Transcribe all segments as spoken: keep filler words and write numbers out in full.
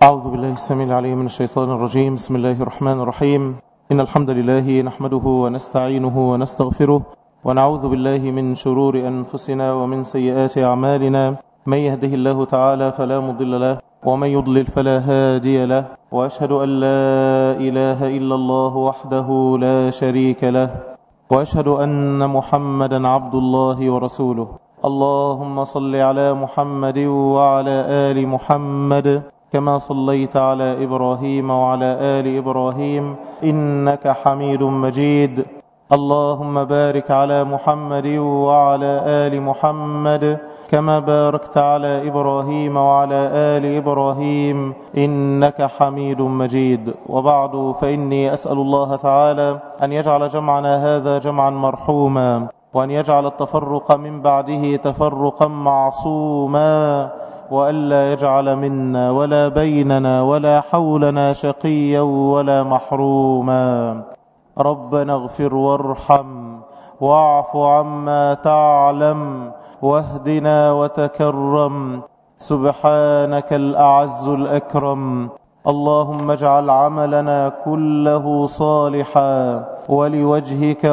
أعوذ بالله السميع العليم من الشيطان الرجيم. بسم الله الرحمن الرحيم. إن الحمد لله نحمده ونستعينه ونستغفره ونعوذ بالله من شرور أنفسنا ومن سيئات أعمالنا. من يهده الله تعالى فلا مضل له ومن يضلل فلا هادي له، وأشهد أن لا إله إلا الله وحده لا شريك له، وأشهد أن محمدا عبد الله ورسوله. اللهم صل على محمد وعلى آل محمد كما صليت على إبراهيم وعلى آل إبراهيم إنك حميد مجيد. اللهم بارك على محمد وعلى آل محمد كما باركت على إبراهيم وعلى آل إبراهيم إنك حميد مجيد. وبعد، فإني أسأل الله تعالى أن يجعل جمعنا هذا جمعا مرحوما، وأن يجعل التفرق من بعده تفرقا معصوما، وألا يجعل منا ولا بيننا ولا حولنا شقيا ولا محروما. ربنا اغفر وارحم واعف عما تعلم واهدنا وتكرم، سبحانك الأعز الأكرم. اللهم اجعل عملنا كله صالحا ولوجهك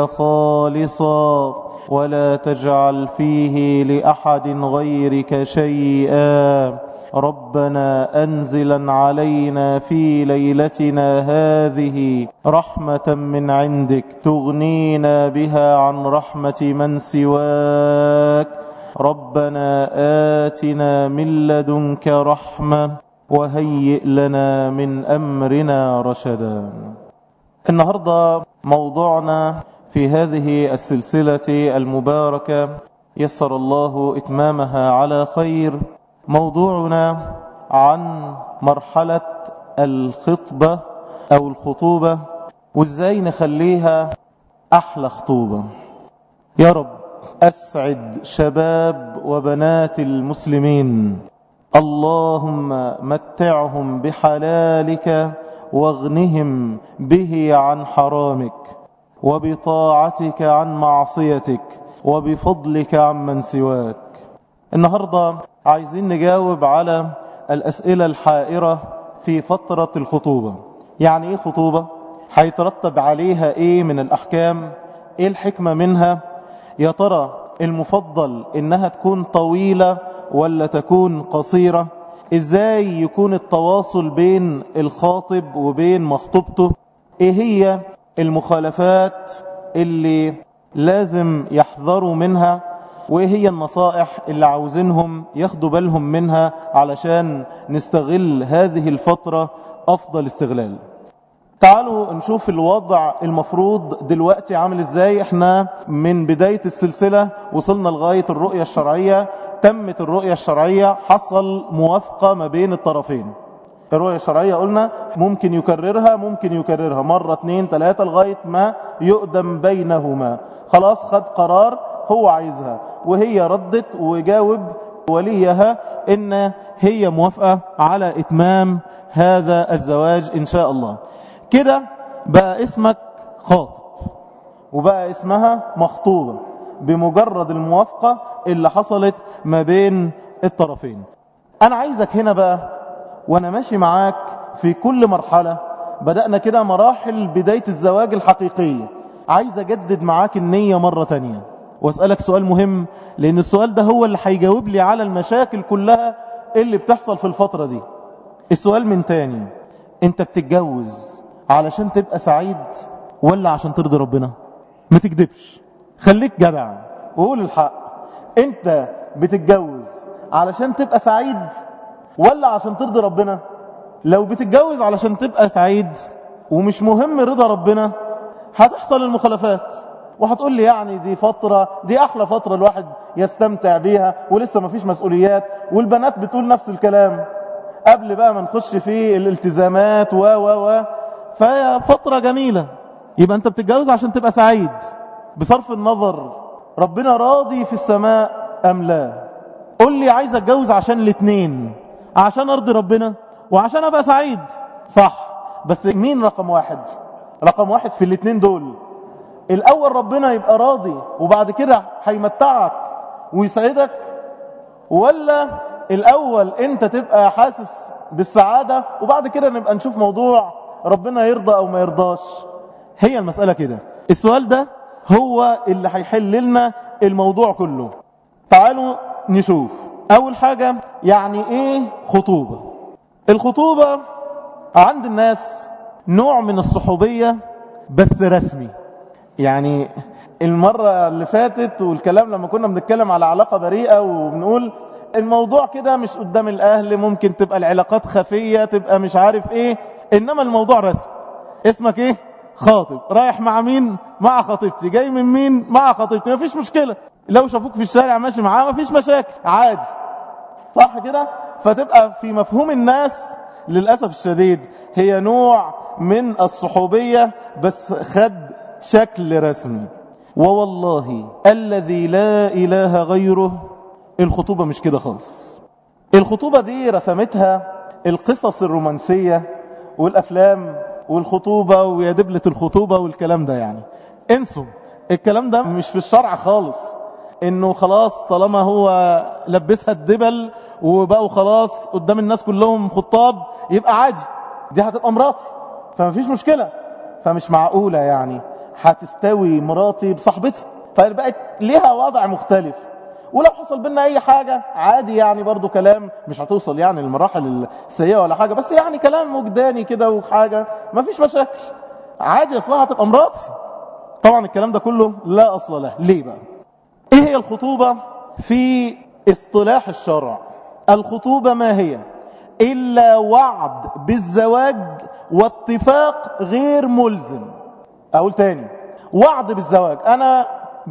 خالصا، ولا تجعل فيه لأحد غيرك شيئا. ربنا أنزلا علينا في ليلتنا هذه رحمة من عندك تغنينا بها عن رحمة من سواك. ربنا آتنا من لدنك رحمة وهيئ لنا من أمرنا رشدا. النهاردة موضوعنا في هذه السلسلة المباركة يسر الله إتمامها على خير، موضوعنا عن مرحلة الخطبة أو الخطوبة، وإزاي نخليها أحلى خطوبة. يا رب أسعد شباب وبنات المسلمين، اللهم متعهم بحلالك واغنهم به عن حرامك، وبطاعتك عن معصيتك، وبفضلك عن من سواك. النهاردة عايزين نجاوب على الأسئلة الحائرة في فترة الخطوبة. يعني إيه خطوبة؟ هيترتب عليها إيه من الأحكام؟ إيه الحكمة منها؟ يا ترى المفضل إنها تكون طويلة ولا تكون قصيرة؟ إزاي يكون التواصل بين الخاطب وبين مخطوبته؟ إيه هي المخالفات اللي لازم يحذروا منها؟ وإيه هي النصائح اللي عاوزينهم ياخدوا بالهم منها علشان نستغل هذه الفترة أفضل استغلال؟ تعالوا نشوف الوضع المفروض دلوقتي عامل ازاي. احنا من بداية السلسلة وصلنا لغاية الرؤية الشرعية. تمت الرؤية الشرعية، حصل موافقة ما بين الطرفين. الرؤية الشرعية قلنا ممكن يكررها ممكن يكررها مرة اتنين تلاتة لغاية ما يقدم بينهما. خلاص خد قرار هو عايزها، وهي ردت وجاوب وليها ان هي موافقة على اتمام هذا الزواج ان شاء الله. كده بقى اسمك خاطب وبقى اسمها مخطوبة بمجرد الموافقة اللي حصلت ما بين الطرفين. انا عايزك هنا بقى وانا ماشي معاك في كل مرحلة، بدأنا كده مراحل بداية الزواج الحقيقية، عايز اجدد معاك النية مرة تانية واسألك سؤال مهم، لان السؤال ده هو اللي هيجاوب لي على المشاكل كلها اللي بتحصل في الفترة دي. السؤال من تاني، انت بتتجوز علشان تبقى سعيد ولا عشان ترضي ربنا؟ ما تكذبش، خليك جدع وقول الحق. انت بتتجوز علشان تبقى سعيد ولا عشان ترضي ربنا؟ لو بتتجوز علشان تبقى سعيد ومش مهم رضا ربنا، هتحصل المخالفات وهتقول لي يعني دي فترة، دي احلى فترة الواحد يستمتع بيها ولسه ما فيش مسؤوليات، والبنات بتقول نفس الكلام قبل بقى ما نخش في الالتزامات و و و فهي فترة جميلة. يبقى انت بتتجوز عشان تبقى سعيد بصرف النظر ربنا راضي في السماء ام لا. قول لي عايز اتجوز عشان الاثنين، عشان ارضي ربنا وعشان ابقى سعيد، صح، بس مين رقم واحد؟ رقم واحد في الاثنين دول. الاول ربنا يبقى راضي وبعد كده هيمتعك ويسعدك، ولا الاول انت تبقى حاسس بالسعادة وبعد كده نبقى نشوف موضوع ربنا يرضى أو ما يرضاش. هي المسألة كده. السؤال ده هو اللي هيحل لنا الموضوع كله. تعالوا نشوف أول حاجة يعني إيه خطوبة. الخطوبة عند الناس نوع من الصحوبية بس رسمي. يعني المرة اللي فاتت والكلام لما كنا بنتكلم على علاقة بريئة وبنقول الموضوع كده مش قدام الأهل، ممكن تبقى العلاقات خفية، تبقى مش عارف إيه، إنما الموضوع رسمي. اسمك إيه؟ خاطب. رايح مع مين؟ مع خطيبتي. جاي من مين؟ مع خطيبتي. مفيش مشكلة. لو شافوك في الشارع ماشي معاه مفيش مشاكل، عادي، صح كده؟ فتبقى في مفهوم الناس للأسف الشديد هي نوع من الصحوبية بس خد شكل رسمي. ووالله الذي لا إله غيره الخطوبة مش كده خالص. الخطوبة دي رسمتها القصص الرومانسية والأفلام والخطوبة ويا دبلة الخطوبة والكلام ده. يعني انسوا الكلام ده مش في الشرع خالص، انه خلاص طالما هو لبسها الدبل وبقوا خلاص قدام الناس كلهم خطاب يبقى عادي، دي هتبقى مراتي فمفيش مشكلة. فمش معقولة يعني هتستوي مراتي بصاحبتها، فبقت ليها وضع مختلف. ولو حصل بينا اي حاجة عادي، يعني برضو كلام مش هتوصل يعني المراحل السيئة ولا حاجة، بس يعني كلام وجداني كده وحاجة مفيش مشاكل، عادي، اصلها هتبقى مراتي. طبعا الكلام ده كله لا اصل له. ليه بقى؟ ايه هي الخطوبة في اصطلاح الشرع؟ الخطوبة ما هي الا وعد بالزواج واتفاق غير ملزم. اقول تاني، وعد بالزواج. انا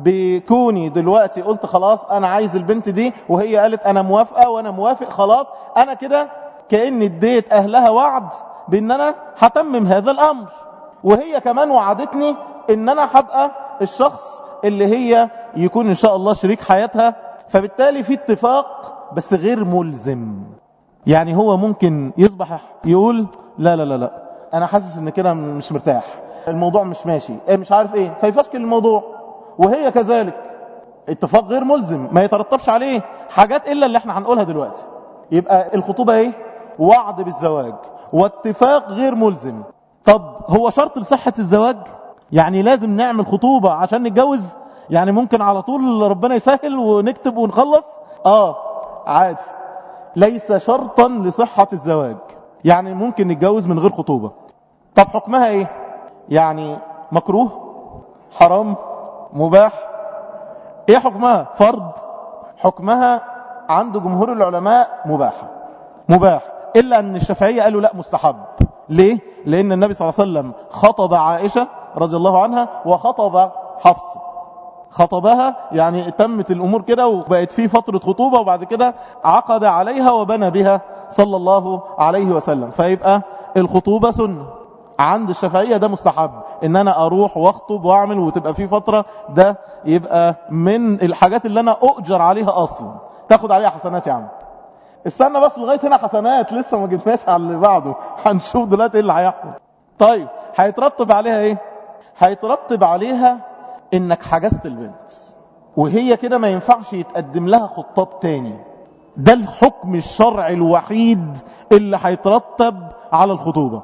بكوني دلوقتي قلت خلاص انا عايز البنت دي وهي قالت انا موافقة وانا موافق، خلاص انا كده كأني اديت اهلها وعد بان انا هتمم هذا الامر، وهي كمان وعدتني ان انا هبقى الشخص اللي هي يكون ان شاء الله شريك حياتها. فبالتالي في اتفاق بس غير ملزم. يعني هو ممكن يصبح يقول لا لا لا لا انا حاسس ان كده مش مرتاح، الموضوع مش ماشي، ايه مش عارف ايه، فيفشكل الموضوع، وهي كذلك. اتفاق غير ملزم ما يترتبش عليه حاجات الا اللي احنا هنقولها دلوقتي. يبقى الخطوبة ايه؟ وعد بالزواج واتفاق غير ملزم. طب هو شرط لصحة الزواج؟ يعني لازم نعمل خطوبة عشان نتجوز؟ يعني ممكن على طول ربنا يسهل ونكتب ونخلص؟ اه عادي، ليس شرطا لصحة الزواج. يعني ممكن نتجوز من غير خطوبة. طب حكمها ايه؟ يعني مكروه، حرام، مباح؟ ايه حكمها؟ فرض؟ حكمها عند جمهور العلماء مباحة. مباح، الا ان الشافعية قالوا لا مستحب. ليه؟ لان النبي صلى الله عليه وسلم خطب عائشة رضي الله عنها وخطب حفصة. خطبها يعني تمت الامور كده وبقت في فترة خطوبة، وبعد كده عقد عليها وبنى بها صلى الله عليه وسلم. فيبقى الخطوبة سنة عند الشافعية، ده مستحب ان انا اروح واخطب واعمل وتبقى في فترة، ده يبقى من الحاجات اللي انا اؤجر عليها اصلا، تاخد عليها حسنات. يعني استنى بس لغاية هنا حسنات، لسه ما جبناش على اللي بعده، هنشوف دلوقتي ايه اللي هيحصل. طيب هيترتب عليها ايه؟ هيترتب عليها انك حجزت البنت وهي كده ما ينفعش يتقدم لها خطاب تاني. ده الحكم الشرعي الوحيد اللي هيترتب على الخطوبة،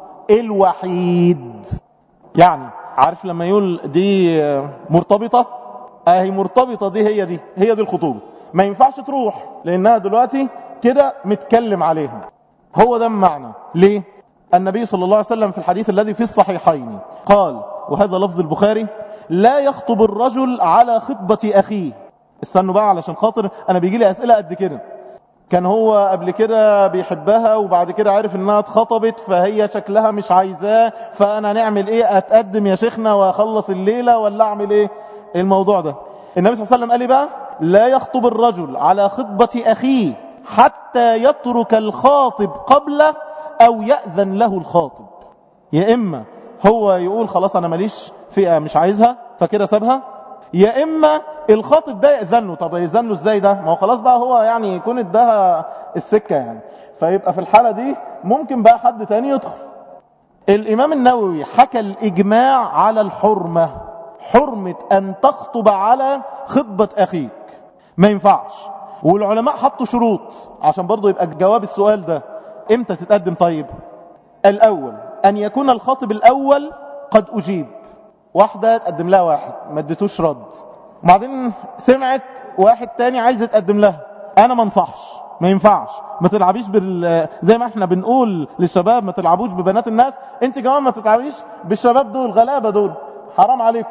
الوحيد. يعني عارف لما يقول دي مرتبطة، اهي مرتبطة دي هي دي هي دي الخطوبة، ما ينفعش تروح لانها دلوقتي كده متكلم عليها. هو ده المعنى. ليه؟ النبي صلى الله عليه وسلم في الحديث الذي في الصحيحين قال، وهذا لفظ البخاري: لا يخطب الرجل على خطبة أخيه. استنوا بقى علشان خاطر أنا بيجي لي أسئلة قد كده. كان هو قبل كده بيحبها وبعد كده عارف انها اتخطبت فهي شكلها مش عايزاه، فأنا نعمل ايه؟ أتقدم يا شيخنا وأخلص الليلة ولا أعمل ايه؟ الموضوع ده النبي صلى الله عليه وسلم قال لي بقى: لا يخطب الرجل على خطبة أخيه حتى يترك الخاطب قبله أو يأذن له الخاطب. يا إما هو يقول خلاص أنا ماليش فئة مش عايزها فكده سابها، يا إما الخاطب ده يأذن له. طب يأذن له إزاي ده؟ ما هو خلاص بقى هو يعني يكون ادها السكة يعني، فيبقى في الحالة دي ممكن بقى حد تاني يدخل. الإمام النووي حكى الإجماع على الحرمة، حرمة أن تخطب على خطبة أخيك، ما ينفعش. والعلماء حطوا شروط عشان برضو يبقى جواب السؤال ده: امتى تتقدم؟ طيب الاول ان يكون الخاطب الاول قد اجيب. واحدة تقدم لها واحد ما اديتوش رد، وبعدين سمعت واحد تاني عايز يتقدم لها، انا ما انصحش، ما ينفعش، ما تلعبيش بال زي ما احنا بنقول للشباب ما تلعبوش ببنات الناس، انت كمان ما تلعبيش بالشباب دول غلابة دول، حرام عليكم.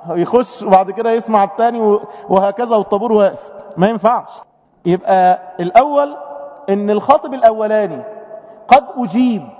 يخش وبعد كده يسمع التاني وهكذا والطابور واقف، ما ينفعش. يبقى الاول ان الخاطب الاولاني قد اجيب،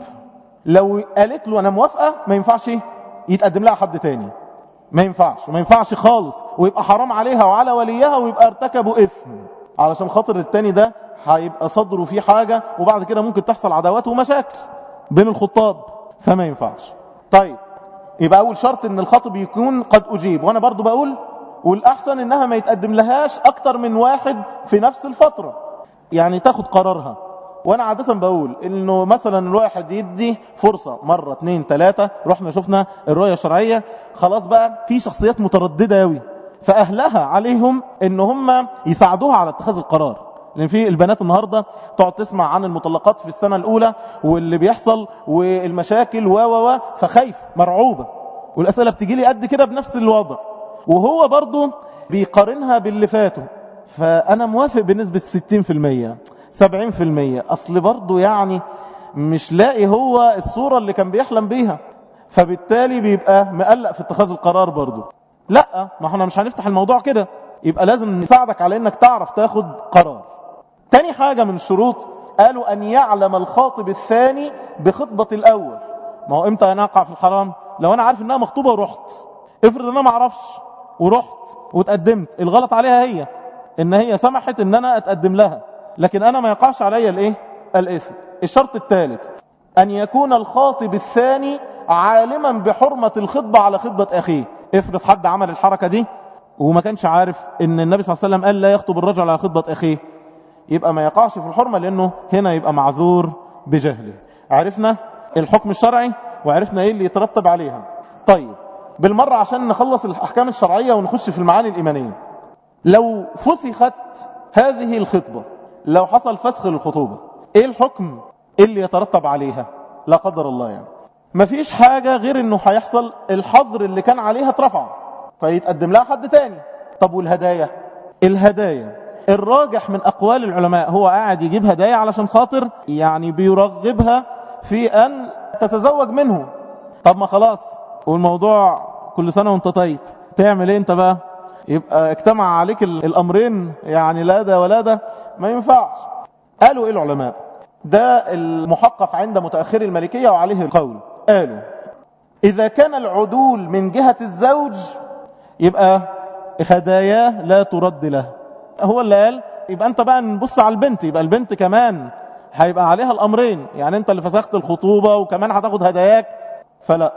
لو قالت له انا موافقة ما ينفعش يتقدم لها حد تاني، ما ينفعش، وما ينفعش خالص، ويبقى حرام عليها وعلى وليها، ويبقى ارتكبوا اثم، علشان خاطر التاني ده هيبقى صدره فيه حاجة، وبعد كده ممكن تحصل عداوات ومشاكل بين الخطاب، فما ينفعش. طيب يبقى اول شرط ان الخاطب يكون قد اجيب. وانا برضو بقول والاحسن انها ما يتقدم لهاش اكتر من واحد في نفس الفترة، يعني تاخد قرارها. وانا عادة بقول انه مثلا الواحد يدي فرصة مرة اتنين تلاتة، رحنا شفنا الرؤية الشرعية، خلاص بقى في شخصيات مترددة اوي، فاهلها عليهم ان هم يساعدوها على اتخاذ القرار. لان في البنات النهاردة تقعد تسمع عن المطلقات في السنة الاولى واللي بيحصل والمشاكل و و و فخايف مرعوبة، والاسئلة بتجي لي قد كده بنفس الوضع، وهو برضو بيقارنها باللي فاته. فانا موافق بنسبة ستين في المية سبعين في المية، اصل برضو يعني مش لاقي هو الصورة اللي كان بيحلم بيها، فبالتالي بيبقى مقلق في اتخاذ القرار برضو. لا، ما احنا مش هنفتح الموضوع كده، يبقى لازم نساعدك على انك تعرف تاخد قرار. تاني حاجة من الشروط قالوا ان يعلم الخاطب الثاني بخطبة الاول. ما هو امتى انا اقع في الحرام؟ لو انا عارف انها مخطوبة ورحت، افرض ان انا ما اعرفش ورحت وتقدمت، الغلط عليها هي ان هي سمحت ان انا اتقدم لها، لكن انا ما يقعش عليا الايه؟ الاثم. الشرط الثالث ان يكون الخاطب الثاني عالما بحرمة الخطبة على خطبة اخيه. افرض حد عمل الحركة دي وما كانش عارف ان النبي صلى الله عليه وسلم قال لا يخطب الرجل على خطبة اخيه، يبقى ما يقعش في الحرمة، لانه هنا يبقى معذور بجهله. عرفنا الحكم الشرعي وعرفنا ايه اللي يترتب عليها. طيب بالمرة عشان نخلص الاحكام الشرعية ونخش في المعاني الايمانية، لو فسخت هذه الخطبة، لو حصل فسخ للخطوبة، ايه الحكم اللي يترتب عليها؟ لا قدر الله يعني مفيش حاجة غير انه هيحصل الحظر اللي كان عليها اترفع، فيتقدم لها حد تاني. طب والهدايا؟ الهدايا الراجح من اقوال العلماء هو قاعد يجيب هدايا علشان خاطر يعني بيرغبها في ان تتزوج منه. طب ما خلاص والموضوع كل سنة وانت طيب، تعمل ايه انت بقى؟ يبقى اجتمع عليك الامرين، يعني لا ده ولا ده، ما ينفعش. قالوا ايه العلماء؟ ده المحقق عند متأخر المالكية وعليه القول. قالوا اذا كان العدول من جهة الزوج يبقى هداياه لا ترد له. هو اللي قال، يبقى انت بقى نبص على البنت، يبقى البنت كمان هيبقى عليها الامرين، يعني انت اللي فسخت الخطوبة وكمان هتاخد هداياك. فلا،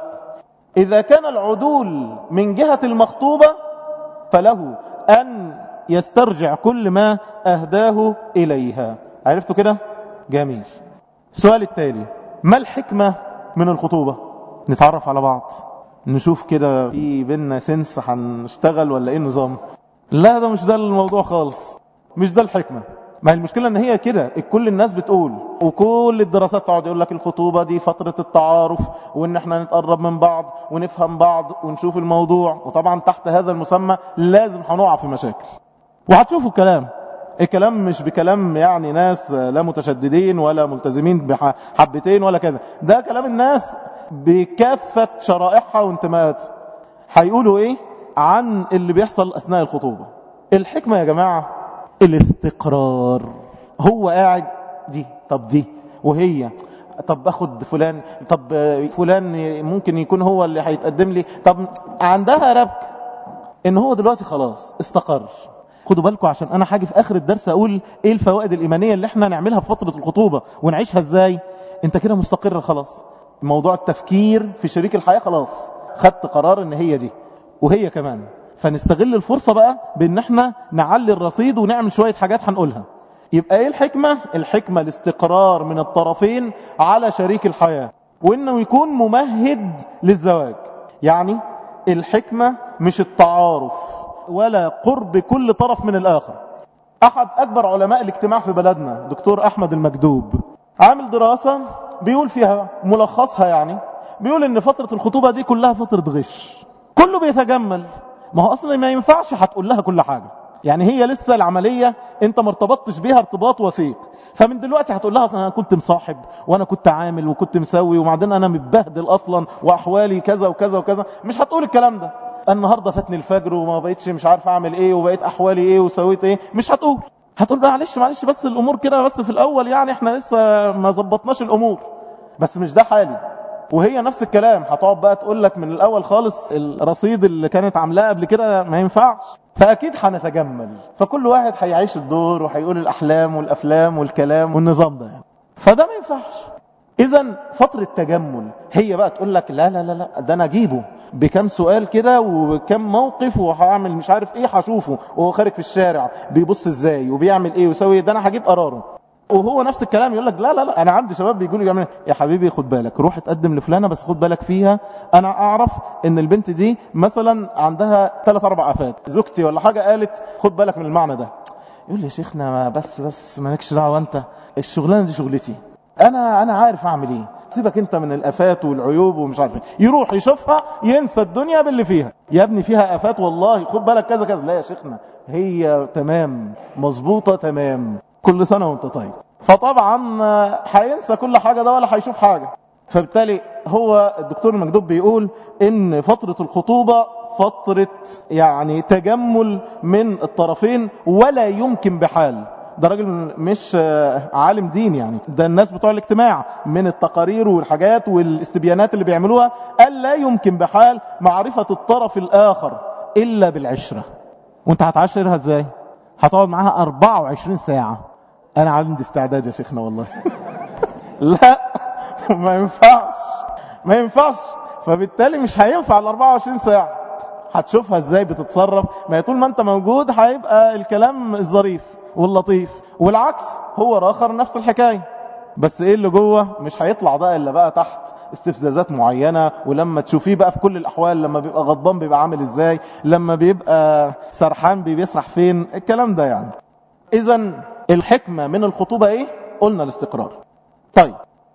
اذا كان العدول من جهة المخطوبة فله أن يسترجع كل ما أهداه إليها. عرفتوا كده؟ جميل. السؤال التالي، ما الحكمة من الخطوبة؟ نتعرف على بعض، نشوف كده في بيننا سنس هنشتغل ولا ايه النظام. لا ده مش ده الموضوع خالص، مش ده الحكمة. ما هي المشكلة ان هي كده كل الناس بتقول، وكل الدراسات تقعد يقول لك الخطوبة دي فترة التعارف، وان احنا نتقرب من بعض ونفهم بعض ونشوف الموضوع، وطبعا تحت هذا المسمى لازم هنقع في مشاكل. وهتشوفوا الكلام الكلام مش بكلام يعني ناس لا متشددين ولا ملتزمين بحبتين ولا كذا، ده كلام الناس بكافة شرائحها وانتماءاتها. هيقولوا ايه عن اللي بيحصل اثناء الخطوبة؟ الحكمة يا جماعة الاستقرار. هو قاعد دي، طب دي، وهي طب اخد فلان، طب فلان ممكن يكون هو اللي هيتقدم لي، طب عندها ربك ان هو دلوقتي خلاص استقر. خدوا بالكم عشان انا حاجة في اخر الدرس اقول ايه الفوائد الايمانية اللي احنا نعملها في فترة الخطوبة ونعيشها ازاي. انت كده مستقر خلاص، موضوع التفكير في شريك الحياة خلاص خدت قرار ان هي دي وهي كمان. فنستغل الفرصة بقى بان احنا نعلي الرصيد ونعمل شوية حاجات هنقولها. يبقى ايه الحكمة؟ الحكمة الاستقرار من الطرفين على شريك الحياة، وانه يكون ممهد للزواج. يعني الحكمة مش التعارف ولا قرب كل طرف من الاخر. احد اكبر علماء الاجتماع في بلدنا دكتور احمد المكدوب عامل دراسة بيقول فيها ملخصها، يعني بيقول ان فترة الخطوبة دي كلها فترة غش، كله بيتجمل. ما هو اصلا ما ينفعش هتقول لها كل حاجة، يعني هي لسه العملية انت ما ارتبطتش بيها ارتباط وثيق، فمن دلوقتي هتقول لها اصلا انا كنت مصاحب وانا كنت عامل وكنت مسوي وبعدين انا متبهدل اصلا واحوالي كذا وكذا وكذا. مش هتقول الكلام ده. النهارده فاتني الفجر وما بقيتش مش عارف اعمل ايه وبقيت احوالي ايه وسويت ايه. مش هتقول. هتقول بقى معلش معلش بس الامور كده بس في الاول، يعني احنا لسه ما ظبطناش الامور، بس مش ده حالي. وهي نفس الكلام هتقعد بقى تقول لك من الاول خالص الرصيد اللي كانت عاملاه قبل كده ما ينفعش. فاكيد هنتجمل، فكل واحد هيعيش الدور وهيقول الاحلام والافلام والكلام والنظام ده يعني. فده ما ينفعش. اذا فتره تجمل هي بقى تقول لك لا لا لا لا ده انا اجيبه بكم سؤال كده وكم موقف وهعمل مش عارف ايه، هشوفه وهو خارج في الشارع بيبص ازاي وبيعمل ايه ويسوي، ده انا هجيب قراره. وهو نفس الكلام يقول لك لا لا لا انا عندي شباب بيقولوا يعمل يا حبيبي خد بالك روح اتقدم لفلانه بس خد بالك فيها، انا اعرف ان البنت دي مثلا عندها ثلاث اربع افات، زوجتي ولا حاجه قالت خد بالك من المعنى ده. يقول لي يا شيخنا ما بس بس مالكش دعوه انت، الشغلانه دي شغلتي، انا انا عارف اعمل ايه، سيبك انت من الافات والعيوب ومش عارف ايه. يروح يشوفها ينسى الدنيا باللي فيها. يا ابني فيها افات والله خد بالك كذا كذا. لا يا شيخنا هي تمام مظبوطه تمام، كل سنه وانت طيب. فطبعا هينسى كل حاجه ده ولا هيشوف حاجه. فبالتالي هو الدكتور المكدوب بيقول ان فتره الخطوبه فتره يعني تجمل من الطرفين ولا يمكن بحال. ده راجل مش عالم دين يعني، ده الناس بتوع الاجتماع من التقارير والحاجات والاستبيانات اللي بيعملوها، قال لا يمكن بحال معرفة الطرف الآخر إلا بالعشرة. وانت هتعاشرها ازاي؟ هتقعد معاها أربعة وعشرين ساعة. أنا عندي استعداد يا شيخنا والله. لا ما ينفعش ما ينفعش. فبالتالي مش هينفع ال أربعة وعشرين ساعة. هتشوفها ازاي بتتصرف. ما طول ما انت موجود هيبقى الكلام الظريف واللطيف، والعكس هو راخر نفس الحكاية. بس ايه اللي جوه مش هيطلع ده الا بقى تحت استفزازات معينة. ولما تشوفيه بقى في كل الاحوال، لما بيبقى غضبان بيبقى عامل ازاي، لما بيبقى سرحان بيسرح فين، الكلام ده يعني. اذا الحكمة من الخطوبة ايه؟ قلنا الاستقرار. طيب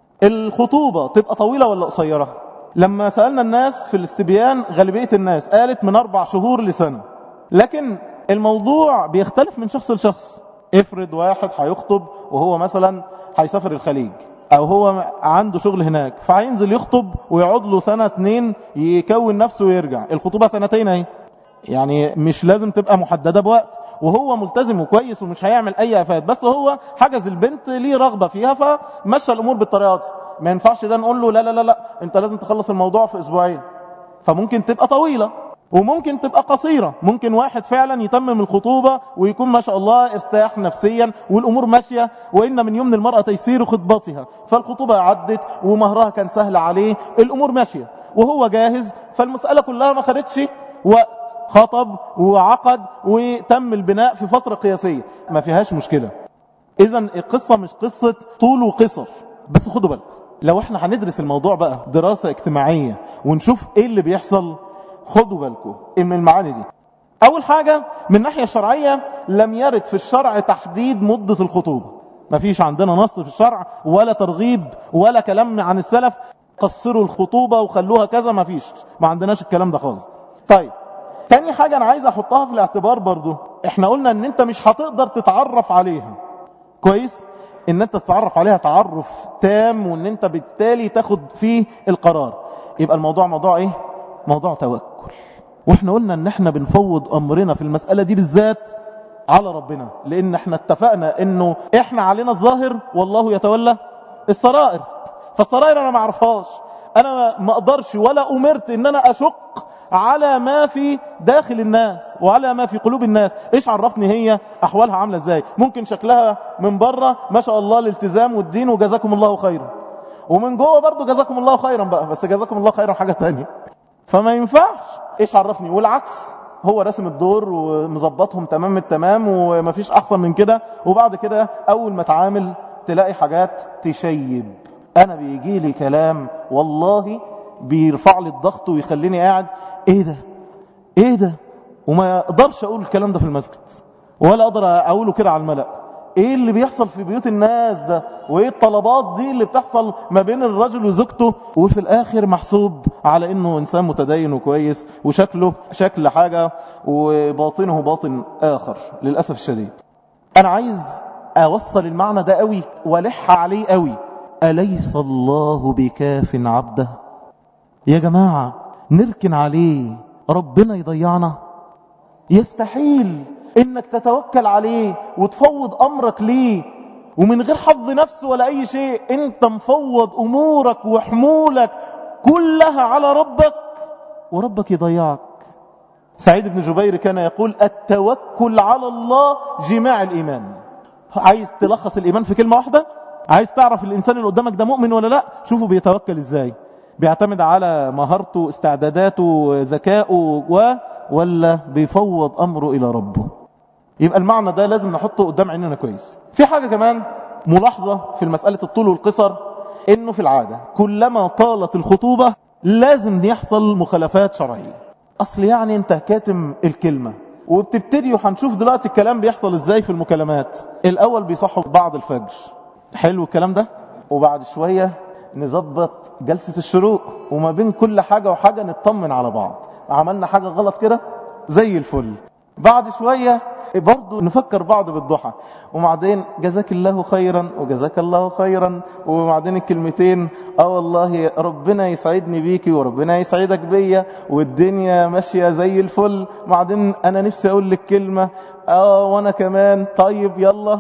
الخطوبة تبقى طويلة ولا قصيرة؟ لما سألنا الناس في الاستبيان غالبية الناس قالت من اربع شهور لسنة، لكن الموضوع بيختلف من شخص لشخص. افرض واحد هيخطب وهو مثلا هيسافر الخليج او هو عنده شغل هناك، فهينزل يخطب ويقعد له سنة سنين يكون نفسه ويرجع. الخطوبة سنتين اهي، يعني مش لازم تبقى محددة بوقت، وهو ملتزم وكويس ومش هيعمل اي افات، بس هو حجز البنت ليه رغبة فيها فمشى الامور بالطريقة دي. ما ينفعش ده نقول له لا لا لا لا انت لازم تخلص الموضوع في اسبوعين. فممكن تبقى طويلة وممكن تبقى قصيرة. ممكن واحد فعلا يتمم الخطوبة ويكون ما شاء الله ارتاح نفسيا والأمور ماشية، وإن من يمن المرأة تيسير خطبتها، فالخطوبة عدت ومهرها كان سهل عليه، الأمور ماشية وهو جاهز، فالمسألة كلها ما خدتش وقت، خطب وعقد وتم البناء في فترة قياسية ما فيهاش مشكلة. إذا القصة مش قصة طول وقصر. بس خدوا بالكم لو احنا هندرس الموضوع بقى دراسة اجتماعية ونشوف ايه اللي بيحصل، خدوا بالكم من المعاني دي. اول حاجة من الناحية الشرعية لم يرد في الشرع تحديد مدة الخطوبة. ما فيش عندنا نص في الشرع ولا ترغيب ولا كلام عن السلف قصروا الخطوبة وخلوها كذا، ما فيش، ما عندناش الكلام ده خالص. طيب تاني حاجة انا عايز احطها في الاعتبار برضو، احنا قلنا ان انت مش هتقدر تتعرف عليها كويس، ان انت تتعرف عليها تعرف تام وان انت بالتالي تاخد فيه القرار. يبقى الموضوع موضوع ايه؟ موضوع توكل. واحنا قلنا ان احنا بنفوض امرنا في المسألة دي بالذات على ربنا، لان احنا اتفقنا انه احنا علينا الظاهر والله يتولى السرائر. فالسرائر انا ما اعرفهاش، انا ما اقدرش ولا امرت ان انا اشق على ما في داخل الناس وعلى ما في قلوب الناس. ايش عرفني هي احوالها عاملة ازاي؟ ممكن شكلها من بره ما شاء الله الالتزام والدين وجزاكم الله خيرا، ومن جوه برضو جزاكم الله خيرا بقى، بس جزاكم الله خيرا حاجة تانية. فما ينفعش. ايش عرفني؟ والعكس هو رسم الدور ومظبطهم تمام التمام ومفيش احسن من كده، وبعد كده اول ما تعامل تلاقي حاجات تشيب. انا بيجي لي كلام والله بيرفع لي الضغط ويخليني قاعد ايه ده ايه ده، وما اقدرش اقول الكلام ده في المسجد ولا اقدر اقوله كده على الملأ. ايه اللي بيحصل في بيوت الناس ده، وايه الطلبات دي اللي بتحصل ما بين الرجل وزوجته، وفي الاخر محسوب على انه انسان متدين وكويس وشكله شكل حاجة وباطنه باطن اخر للأسف الشديد. انا عايز اوصل المعنى ده قوي ولح عليه قوي. أليس الله بكاف عبده؟ يا جماعة نركن عليه ربنا يضيعنا؟ يستحيل انك تتوكل عليه وتفوض امرك ليه ومن غير حظ نفس ولا اي شيء، انت مفوض امورك وحمولك كلها على ربك وربك يضيعك. سعيد بن جبير كان يقول التوكل على الله جماع الايمان. عايز تلخص الايمان في كلمة واحدة؟ عايز تعرف الانسان اللي قدامك ده مؤمن ولا لا؟ شوفوا بيتوكل ازاي، بيعتمد على مهارته استعداداته ذكائه و ولا بيفوض امره الى ربه. يبقى المعنى ده لازم نحطه قدام عيننا كويس. في حاجة كمان ملاحظة في المسألة الطول والقصر، انه في العادة كلما طالت الخطوبة لازم يحصل مخالفات شرعية. اصل يعني انت كاتم الكلمة وبتبتدي، وهنشوف دلوقتي الكلام بيحصل ازاي في المكالمات. الاول بيصحوا بعض الفجر، حلو الكلام ده، وبعد شوية نظبط جلسة الشروق، وما بين كل حاجة وحاجة نطمن على بعض، عملنا حاجة غلط كده زي الفل. بعد شوية برضو نفكر بعض بالضحى، وبعدين جزاك الله خيرا وجزاك الله خيرا، وبعدين الكلمتين اه والله ربنا يسعدني بيكي وربنا يسعدك بيا والدنيا ماشية زي الفل، وبعدين انا نفسي اقول لك كلمة اه وانا كمان، طيب يلا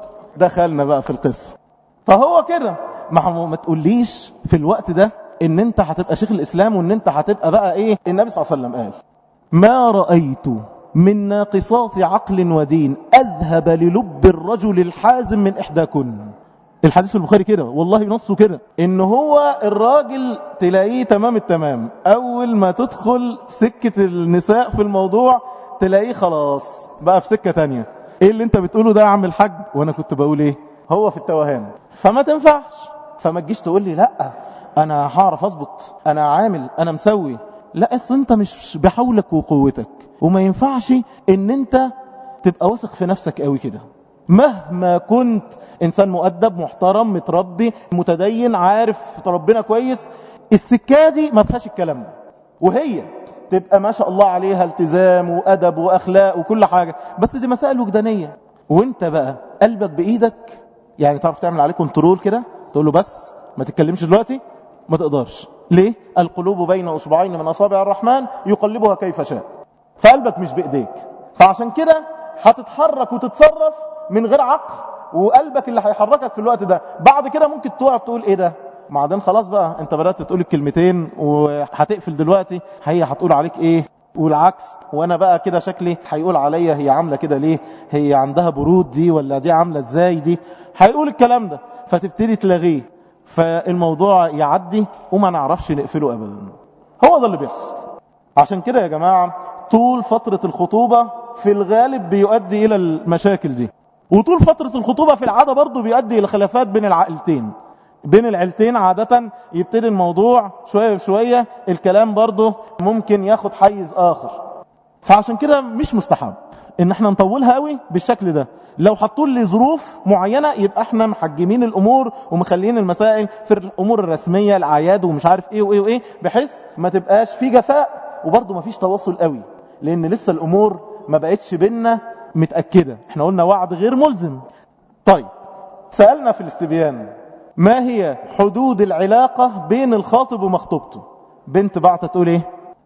دخلنا بقى في القصة. فهو كده، ما ما تقوليش في الوقت ده ان انت هتبقى شيخ الاسلام وان انت هتبقى بقى ايه. النبي صلى الله عليه وسلم قال ما رأيت من ناقصات عقل ودين اذهب للب الرجل الحازم من احداكن. الحديث في البخاري كده والله نصه كده، ان هو الراجل تلاقيه تمام التمام، اول ما تدخل سكة النساء في الموضوع تلاقيه خلاص بقى في سكة تانية. ايه اللي انت بتقوله ده يا عم الحاج؟ وانا كنت بقول ايه؟ هو في التوهان. فما تنفعش، فما تجيش تقول لي لا انا هعرف اظبط، انا عامل، انا مسوي. لا، اصل انت مش بحولك وقوتك، وما ينفعش ان انت تبقى واثق في نفسك قوي كده مهما كنت انسان مؤدب محترم متربي متدين عارف ربنا كويس. السكه دي ما فيهاش الكلام ده، وهي تبقى ما شاء الله عليها التزام وادب واخلاق وكل حاجه، بس دي مسائل وجدانيه. وانت بقى قلبك بايدك، يعني تعرف تعمل عليه كنترول كده، تقول له بس ما تتكلمش دلوقتي، ما تقدرش. ليه؟ القلوب بين اصبعين من اصابع الرحمن يقلبها كيف شاء. فقلبك مش بايديك، فعشان كده هتتحرك وتتصرف من غير عقل، وقلبك اللي هيحركك في الوقت ده. بعد كده ممكن تقع تقول ايه ده، بعدين خلاص بقى انت بدأت تقول الكلمتين وهتقفل دلوقتي، هي هتقول عليك ايه والعكس، وانا بقى كده شكلي هيقول عليا هي عامله كده ليه، هي عندها برود دي ولا دي عامله ازاي دي، هيقول الكلام ده، فتبتدي تلغيه، فالموضوع يعدي وما نعرفش نقفله ابدا. هو ده اللي بيحصل. عشان كده يا جماعه طول فتره الخطوبه في الغالب بيؤدي الى المشاكل دي، وطول فتره الخطوبه في العاده برضو بيؤدي الى خلافات بين العائلتين. بين العيلتين عادة يبتدي الموضوع شوية بشوية الكلام برضه ممكن ياخد حيز آخر. فعشان كده مش مستحب ان احنا نطولها قوي بالشكل ده. لو حطوا لي ظروف معينة يبقى احنا محجمين الامور ومخلين المسائل في الامور الرسمية، الاعياد ومش عارف ايه وايه وايه، بحيث ما تبقاش في جفاء وبرضه ما فيش تواصل قوي، لان لسه الامور ما بقتش بينا متأكدة. احنا قلنا وعد غير ملزم. طيب سألنا في الاستبيان ما هي حدود العلاقة بين الخاطب ومخطوبته؟ بنت بعتة تقول ايه؟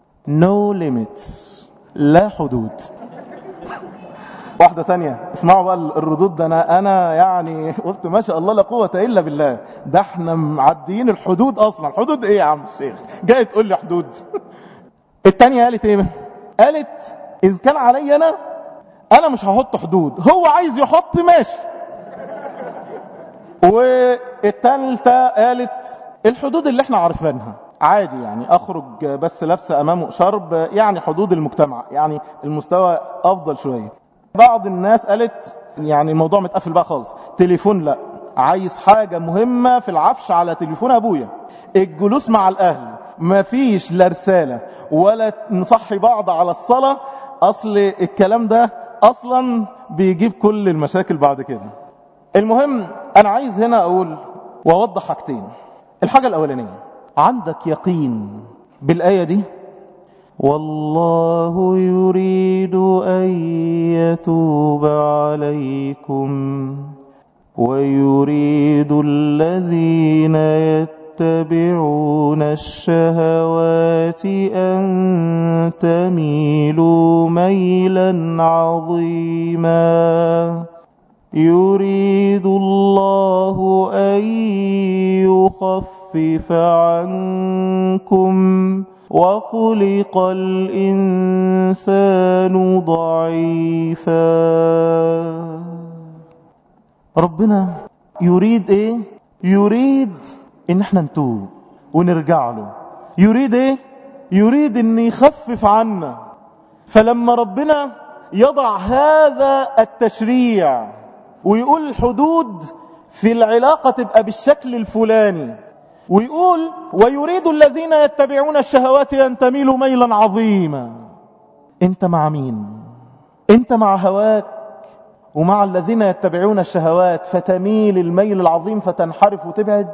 no limits، لا حدود. واحدة تانية اسمعوا بقى الردود ده، انا انا يعني قلت ما شاء الله لا قوة الا بالله، ده احنا معديين الحدود اصلا. حدود ايه يا عم الشيخ جاي تقول لي حدود؟ التانية قالت ايه؟ قالت اذا كان علي انا انا مش هحط حدود، هو عايز يحط ماشي. والتالتة قالت الحدود اللي احنا عارفينها عادي، يعني اخرج بس لابسه امامه شرب، يعني حدود المجتمع، يعني المستوى افضل شوية. بعض الناس قالت يعني الموضوع متقفل بقى خالص، تليفون لا، عايز حاجة مهمة في العفش على تليفون ابويا، الجلوس مع الاهل مفيش لا رسالة ولا نصحي بعض على الصلاة، اصل الكلام ده اصلا بيجيب كل المشاكل بعد كده. المهم أنا عايز هنا أقول وأوضح حاجتين. الحاجة الأولانية، عندك يقين بالآية دي؟ والله يريد أن يتوب عليكم ويريد الذين يتبعون الشهوات أن تميلوا ميلا عظيما يريد الله أن يخفف عنكم وخلق الإنسان ضعيفا. ربنا يريد ايه؟ يريد ان احنا نتوب ونرجع له. يريد ايه؟ يريد ان يخفف عنا. فلما ربنا يضع هذا التشريع ويقول الحدود في العلاقة تبقى بالشكل الفلاني، ويقول ويريد الذين يتبعون الشهوات أن تميلوا ميلا عظيما، انت مع مين؟ انت مع هواك ومع الذين يتبعون الشهوات فتميل الميل العظيم فتنحرف وتبعد،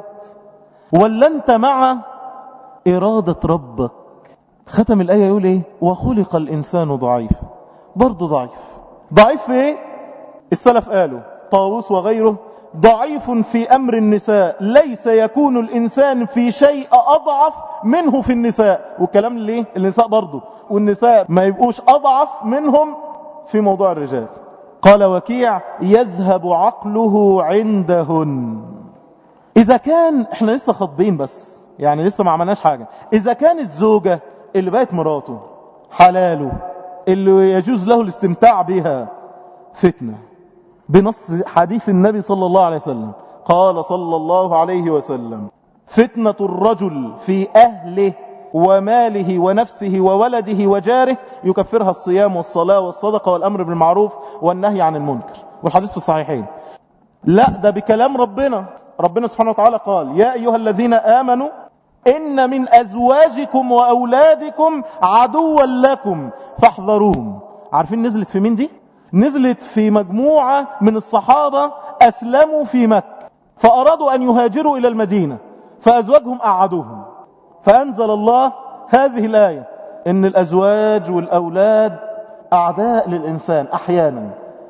ولا انت مع إرادة ربك؟ ختم الآية يقول ايه؟ وخلق الإنسان ضعيفا. برضو ضعيف. ضعيف في ايه؟ السلف قالوا طاووس وغيره ضعيف في أمر النساء، ليس يكون الإنسان في شيء أضعف منه في النساء. والكلام ليه؟ النساء برضو، والنساء ما يبقوش أضعف منهم في موضوع الرجال. قال وكيع يذهب عقله عندهن. إذا كان احنا لسه خاطبين بس، يعني لسه ما عملناش حاجة، إذا كان الزوجة اللي بقت مراته حلاله اللي يجوز له الاستمتاع بها فتنة بنص حديث النبي صلى الله عليه وسلم، قال صلى الله عليه وسلم فتنة الرجل في أهله وماله ونفسه وولده وجاره يكفرها الصيام والصلاة والصدقة والأمر بالمعروف والنهي عن المنكر. والحديث في الصحيحين. لا ده بكلام ربنا. ربنا سبحانه وتعالى قال يا أيها الذين آمنوا إن من أزواجكم وأولادكم عدوا لكم فاحذروهم. عارفين نزلت في مين دي؟ نزلت في مجموعة من الصحابة أسلموا في مكة فأرادوا أن يهاجروا إلى المدينة فأزواجهم أعدوهم، فأنزل الله هذه الآية إن الأزواج والأولاد أعداء للإنسان أحيانا،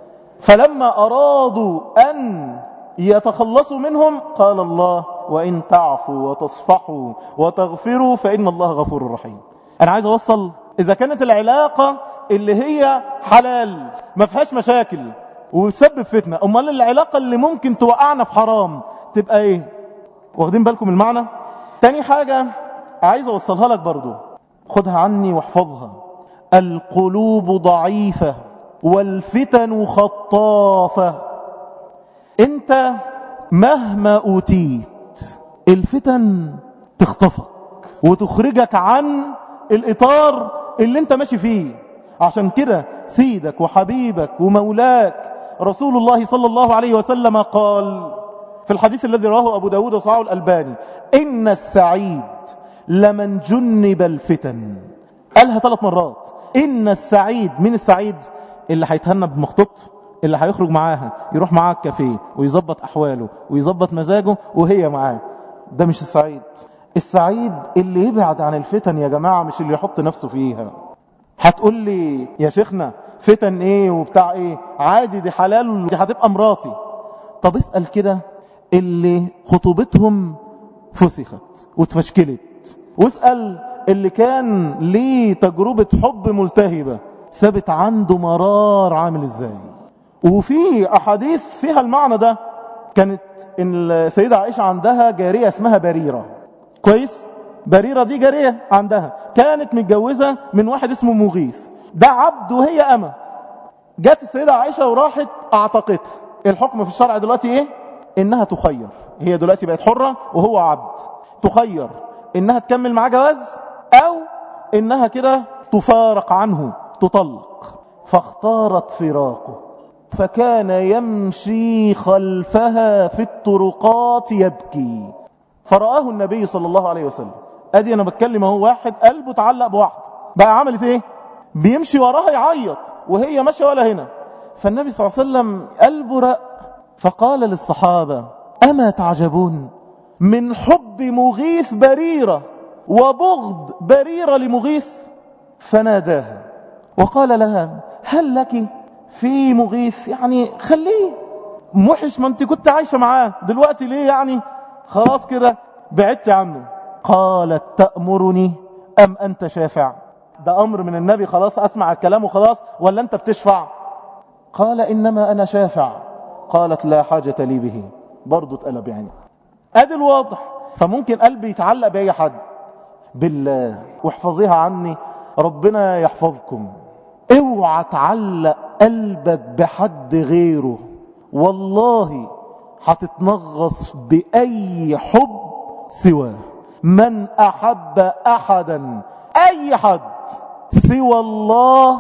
فلما أرادوا أن يتخلصوا منهم قال الله وإن تعفوا وتصفحوا وتغفروا فإن الله غفور رحيم. أنا عايز أوصل إذا كانت العلاقة اللي هي حلال ما فيهاش مشاكل وسبب فتنة، أمال العلاقة اللي ممكن توقعنا في حرام تبقى إيه؟ واخدين بالكم المعنى؟ تاني حاجة عايز أوصلها لك برضو، خدها عني واحفظها. القلوب ضعيفة والفتن خطافة. انت مهما أوتيت الفتن تخطفك وتخرجك عن الإطار اللي انت ماشي فيه. عشان كده سيدك وحبيبك ومولاك رسول الله صلى الله عليه وسلم قال في الحديث الذي رواه أبو داود وصححه الألباني إن السعيد لمن جنب الفتن. قالها ثلاث مرات. إن السعيد، من السعيد؟ اللي هيتهنى بمخطوط، اللي هيخرج معاها يروح معاها الكافيه ويظبط أحواله ويظبط مزاجه وهي معاه، ده مش السعيد. السعيد اللي يبعد عن الفتن يا جماعة، مش اللي يحط نفسه فيها. هتقول لي يا شيخنا فتن ايه وبتاع ايه؟ عادي دي حلال، دي هتبقى مراتي. طب اسأل كده اللي خطوبتهم فسخت وتفشكلت، واسأل اللي كان ليه تجربة حب ملتهبة ثابت عنده مرار عامل ازاي. وفي احاديث فيها المعنى ده. كانت السيدة عائشة عندها جارية اسمها بريرة، كويس؟ بريرة دي جارية عندها كانت متجوزة من واحد اسمه مغيث، ده عبد وهي أمة. جات السيدة عائشة وراحت اعتقتها. الحكم في الشرع دلوقتي ايه؟ انها تخير، هي دلوقتي بقت حرة وهو عبد، تخير انها تكمل معاه جواز او انها كده تفارق عنه تطلق. فاختارت فراقه، فكان يمشي خلفها في الطرقات يبكي، فرآه النبي صلى الله عليه وسلم. ادي انا بتكلم اهو، واحد قلبه تعلق بواحد، بقى عملت ايه؟ بيمشي وراها يعيط وهي ماشيه ولا هنا. فالنبي صلى الله عليه وسلم قلبه رق، فقال للصحابة أما تعجبون من حب مغيث بريرة وبغض بريرة لمغيث؟ فناداها وقال لها هل لك في مغيث؟ يعني خليه محش، ما انت كنت عايشة معاه، دلوقتي ليه يعني خلاص كده بعدت عنه؟ قالت تأمرني أم أنت شافع؟ ده أمر من النبي، خلاص أسمع الكلام وخلاص، ولا أنت بتشفع؟ قال إنما أنا شافع. قالت لا حاجة لي به. برضو اتقلب يعني. ادي الواضح. فممكن قلبي يتعلق بأي حد. بالله واحفظيها عني، ربنا يحفظكم. اوعى تعلق قلبك بحد غيره، والله هتتنغص بأي حب سواه. من أحب أحدا، أي حد سوى الله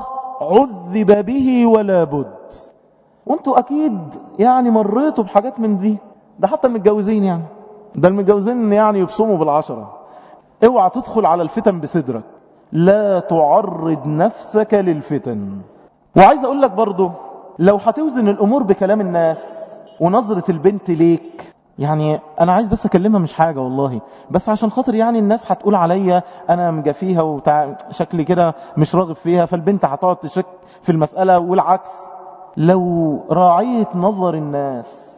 عذب به ولا بد. وانتوا أكيد يعني مريتوا بحاجات من دي، ده حتى المتجوزين يعني، ده المتجوزين يعني يبصموا بالعشرة. اوعى تدخل على الفتن بصدرك، لا تعرض نفسك للفتن. وعايز اقول لك برضو، لو هتوزن الامور بكلام الناس ونظرة البنت ليك، يعني انا عايز بس اكلمها مش حاجة والله، بس عشان خاطر يعني الناس هتقول عليا انا مجافيها وتع... شكلي كده مش راغب فيها، فالبنت هتقعد تشك في المسألة والعكس. لو راعيت نظر الناس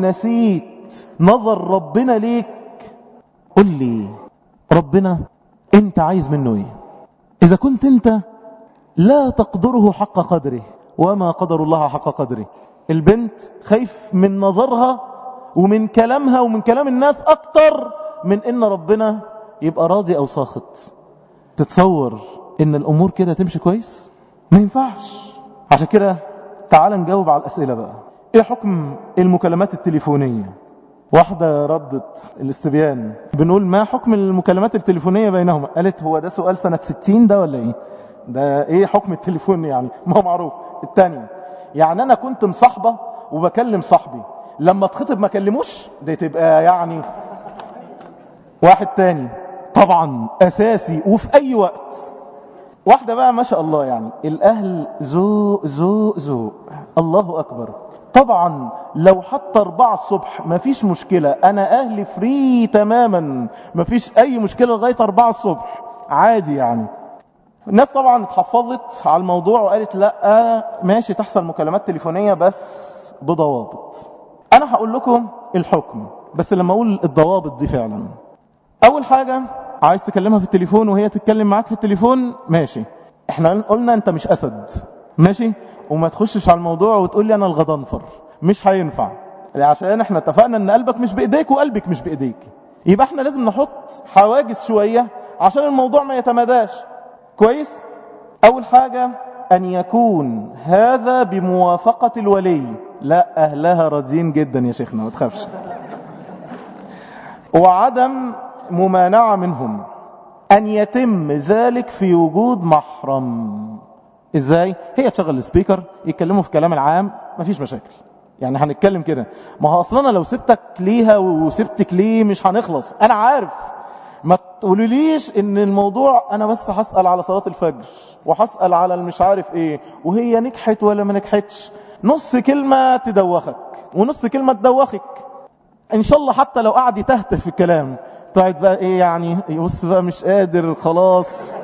ونسيت نظر ربنا ليك، قل لي ربنا انت عايز منه ايه؟ اذا كنت انت لا تقدره حق قدره، وما قدر الله حق قدره. البنت خايف من نظرها ومن كلامها ومن كلام الناس اكتر من ان ربنا يبقى راضي او ساخط. تتصور ان الامور كده تمشي كويس؟ ما ينفعش. عشان كده تعال نجاوب على الاسئلة بقى. ايه حكم المكالمات التليفونية؟ واحدة ردت الاستبيان، بنقول ما حكم المكالمات التليفونية بينهما؟ قالت هو ده سؤال سنة ستين ده ولا ايه؟ ده ايه حكم التليفون يعني؟ ما هو معروف. التانية يعني انا كنت مصاحبة وبكلم صاحبي، لما اتخطب ما كلموش، دي تبقى يعني واحد تاني طبعا اساسي وفي اي وقت. واحدة بقى ما شاء الله يعني الاهل ذوق ذوق ذوق، الله اكبر. طبعا لو حتى اربعة الصبح ما فيش مشكلة، انا اهلي فري تماما، ما فيش اي مشكلة لغاية اربعة الصبح عادي يعني. الناس طبعا اتحفظت على الموضوع وقالت لا ماشي تحصل مكالمات تليفونية بس بضوابط. انا هقول لكم الحكم، بس لما اقول الضوابط دي فعلا. اول حاجة، عايز تكلمها في التليفون وهي تتكلم معاك في التليفون، ماشي. احنا قلنا انت مش اسد، ماشي، وما تخشش على الموضوع وتقول لي انا الغضنفر، مش هينفع، عشان احنا اتفقنا ان قلبك مش بايديك وقلبك مش بايديك. يبقى احنا لازم نحط حواجز شوية عشان الموضوع ما يتمداش. كويس؟ اول حاجة ان يكون هذا بموافقة الولي. لا اهلها راضيين جدا يا شيخنا ما تخافش. وعدم ممانعة منهم. ان يتم ذلك في وجود محرم. ازاي؟ هي تشغل السبيكر يتكلموا في كلام العام، مفيش مشاكل، يعني هنتكلم كده. ما هو اصلا لو سبتك ليها وسبتك ليه مش هنخلص. انا عارف، ما تقوليليش ان الموضوع انا بس هسأل على صلاة الفجر وهسأل على المش عارف ايه وهي نجحت ولا ما نجحتش. نص كلمة تدوخك ونص كلمة تدوخك ان شاء الله. حتى لو قعد يتهتف في الكلام طيب بقى ايه يعني، يبص بقى مش قادر خلاص.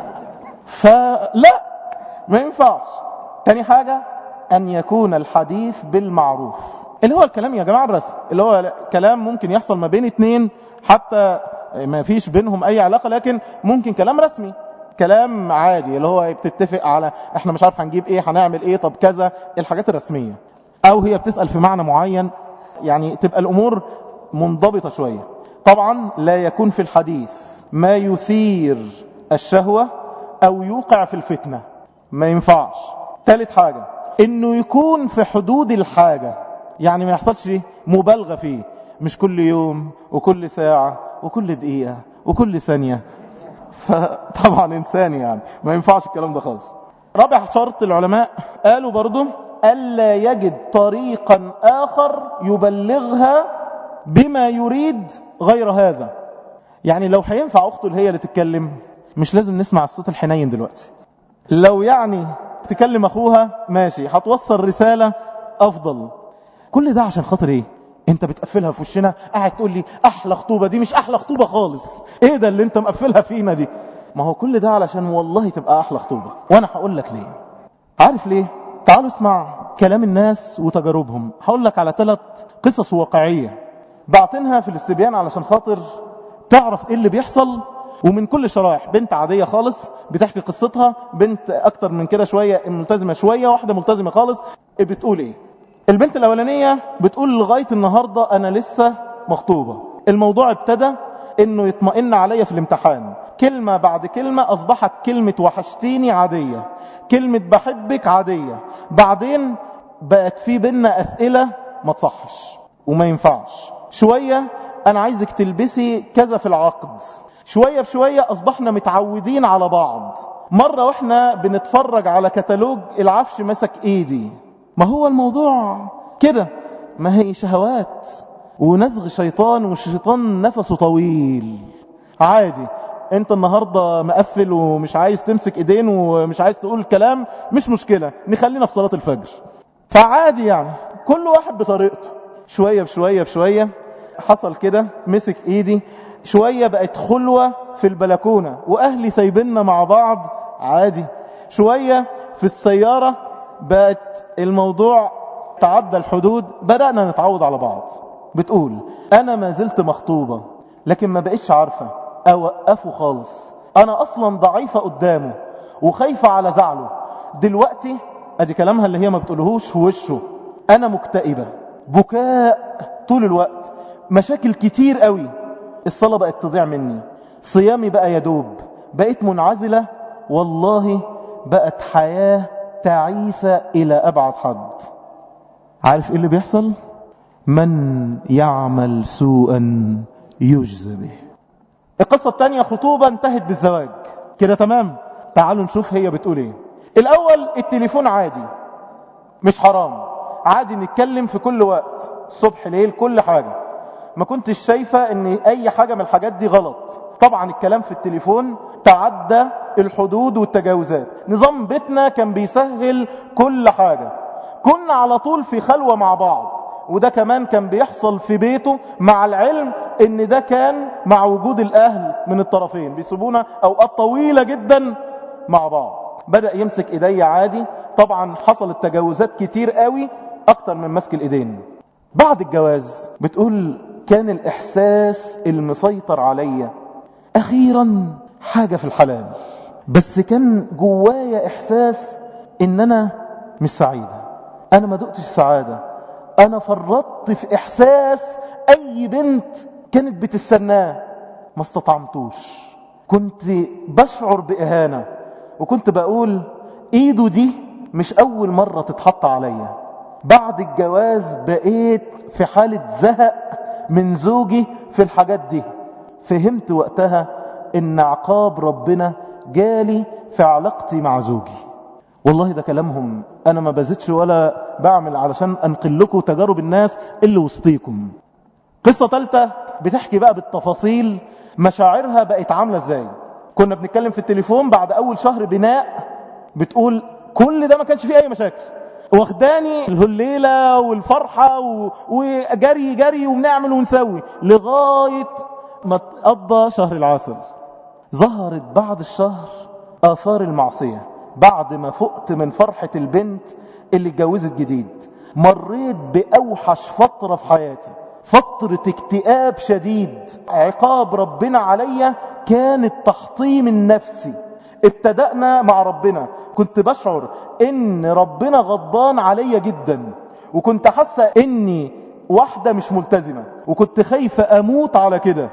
فلا ما ينفعش. تاني حاجة ان يكون الحديث بالمعروف، اللي هو الكلام يا جماعة الرسم، اللي هو كلام ممكن يحصل ما بين اتنين حتى ما فيش بينهم اي علاقة، لكن ممكن كلام رسمي، كلام عادي اللي هو بتتفق على احنا مش عارف هنجيب ايه هنعمل ايه طب كذا، الحاجات الرسمية. او هي بتسأل في معنى معين، يعني تبقى الامور منضبطة شوية. طبعا لا يكون في الحديث ما يثير الشهوة او يوقع في الفتنة، ما ينفعش. ثالث حاجة انه يكون في حدود الحاجة، يعني ما يحصلش مبالغة فيه، مش كل يوم وكل ساعة وكل دقيقة وكل ثانية. فطبعا انسان يعني ما ينفعش الكلام ده خالص. رابع شرط العلماء قالوا برضو ألا يجد طريقا آخر يبلغها بما يريد غير هذا. يعني لو هينفع أخته هي اللي تتكلم، مش لازم نسمع الصوت الحنين دلوقتي. لو يعني تكلم أخوها ماشي، هتوصل رسالة أفضل. كل ده عشان خاطر ايه؟ انت بتقفلها في وشنا، قاعد تقول لي احلى خطوبة. دي مش احلى خطوبة خالص. ايه ده اللي انت مقفلها فينا دي؟ ما هو كل ده علشان والله تبقى احلى خطوبة. وانا هقول لك ليه. عارف ليه؟ تعالوا اسمع كلام الناس وتجاربهم. هقول لك على ثلاث قصص واقعية بعتنها في الاستبيان علشان خاطر تعرف ايه اللي بيحصل. ومن كل شرائح، بنت عادية خالص بتحكي قصتها، بنت اكتر من كده شوية ملتزمة شوية، واحدة ملتزمة خالص. بتقول ايه؟ البنت الاولانية بتقول لغاية النهاردة انا لسه مخطوبة. الموضوع ابتدى انه يطمئن عليا في الامتحان، كلمة بعد كلمة اصبحت كلمة وحشتيني عادية، كلمة بحبك عادية، بعدين بقت في بينا اسئلة ما تصحش وما ينفعش. شوية انا عايزك تلبسي كذا في العقد، شوية بشوية اصبحنا متعودين على بعض. مرة واحنا بنتفرج على كتالوج العفش مسك ايدي. ما هو الموضوع كده، ما هي شهوات ونزغ شيطان، والشيطان نفسه طويل. عادي انت النهاردة مقفل ومش عايز تمسك ايدين ومش عايز تقول الكلام، مش مشكلة، نخلينا في صلاة الفجر. فعادي يعني كل واحد بطريقته. شوية بشوية بشوية حصل كده، مسك ايدي، شوية بقت خلوة في البلكونة واهلي سايبيننا مع بعض عادي. شوية في السيارة بقت الموضوع تعدى الحدود، بدأنا نتعود على بعض. بتقول انا ما زلت مخطوبة لكن ما بقيتش عارفة اوقفه خالص، انا اصلا ضعيفة قدامه وخايفة على زعله. دلوقتي ادي كلامها اللي هي ما بتقولهوش في وشه، انا مكتئبة، بكاء طول الوقت، مشاكل كتير قوي، الصلاة بقت تضيع مني، صيامي بقى يدوب، بقيت منعزلة، والله بقت حياة تعيسة الى ابعد حد. عارف ايه اللي بيحصل؟ من يعمل سوءا يجزى به. القصة الثانية خطوبة انتهت بالزواج كده تمام. تعالوا نشوف هي بتقول ايه. الاول التليفون عادي مش حرام، عادي نتكلم في كل وقت، صبح ليل كل حاجة، ما كنتش شايفة ان اي حاجة من الحاجات دي غلط. طبعا الكلام في التليفون تعدى الحدود والتجاوزات. نظام بيتنا كان بيسهل كل حاجة، كنا على طول في خلوة مع بعض، وده كمان كان بيحصل في بيته، مع العلم ان ده كان مع وجود الاهل من الطرفين، بيسيبونا اوقات طويلة جدا مع بعض. بدأ يمسك ايدي عادي، طبعا حصلت تجاوزات كتير قوي اكتر من مسك الايدين. بعد الجواز بتقول كان الاحساس المسيطر عليا اخيرا حاجة في الحلال، بس كان جوايا احساس ان انا مش سعيدة، انا ما دقتش السعادة، انا فرطت في احساس اي بنت كانت بتستناه ما استطعمتوش. كنت بشعر باهانة، وكنت بقول ايده دي مش اول مرة تتحط عليا. بعد الجواز بقيت في حالة زهق من زوجي في الحاجات دي. فهمت وقتها ان عقاب ربنا جالي في علاقتي مع زوجي. والله ده كلامهم، انا ما بزيدش ولا بعمل علشان انقل لكم تجارب الناس اللي وسطيكم. قصة ثالثة بتحكي بقى بالتفاصيل مشاعرها بقت عاملة ازاي. كنا بنتكلم في التليفون بعد اول شهر بناء، بتقول كل ده ما كانش فيه اي مشاكل، واخداني الهليلة والفرحة و... وجري جري ونعمل ونسوي لغاية ما تقضى شهر العسل. ظهرت بعد الشهر آثار المعصية. بعد ما فقت من فرحة البنت اللي اتجوزت جديد، مريت بأوحش فترة في حياتي، فترة اكتئاب شديد. عقاب ربنا عليا كان التحطيم النفسي. ابتدأنا مع ربنا، كنت بشعر ان ربنا غضبان عليا جدا، وكنت حاسة اني واحدة مش ملتزمة، وكنت خايفة اموت على كده.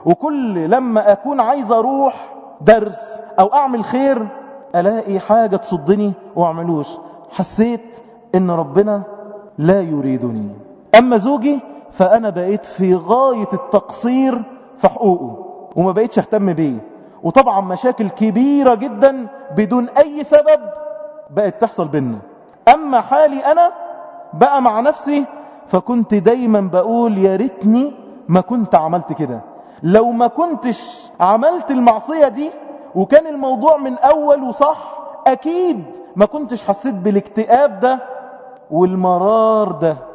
وكل لما اكون عايز اروح درس او اعمل خير الاقي حاجة تصدني واعملوش. حسيت ان ربنا لا يريدني. اما زوجي فانا بقيت في غاية التقصير في حقوقه وما بقيتش اهتم بيه. وطبعا مشاكل كبيرة جدا بدون اي سبب بقت تحصل بينا. اما حالي انا بقى مع نفسي، فكنت دايما بقول يا ريتني ما كنت عملت كده. لو ما كنتش عملت المعصية دي وكان الموضوع من اول وصح، اكيد ما كنتش حسيت بالاكتئاب ده والمرار ده.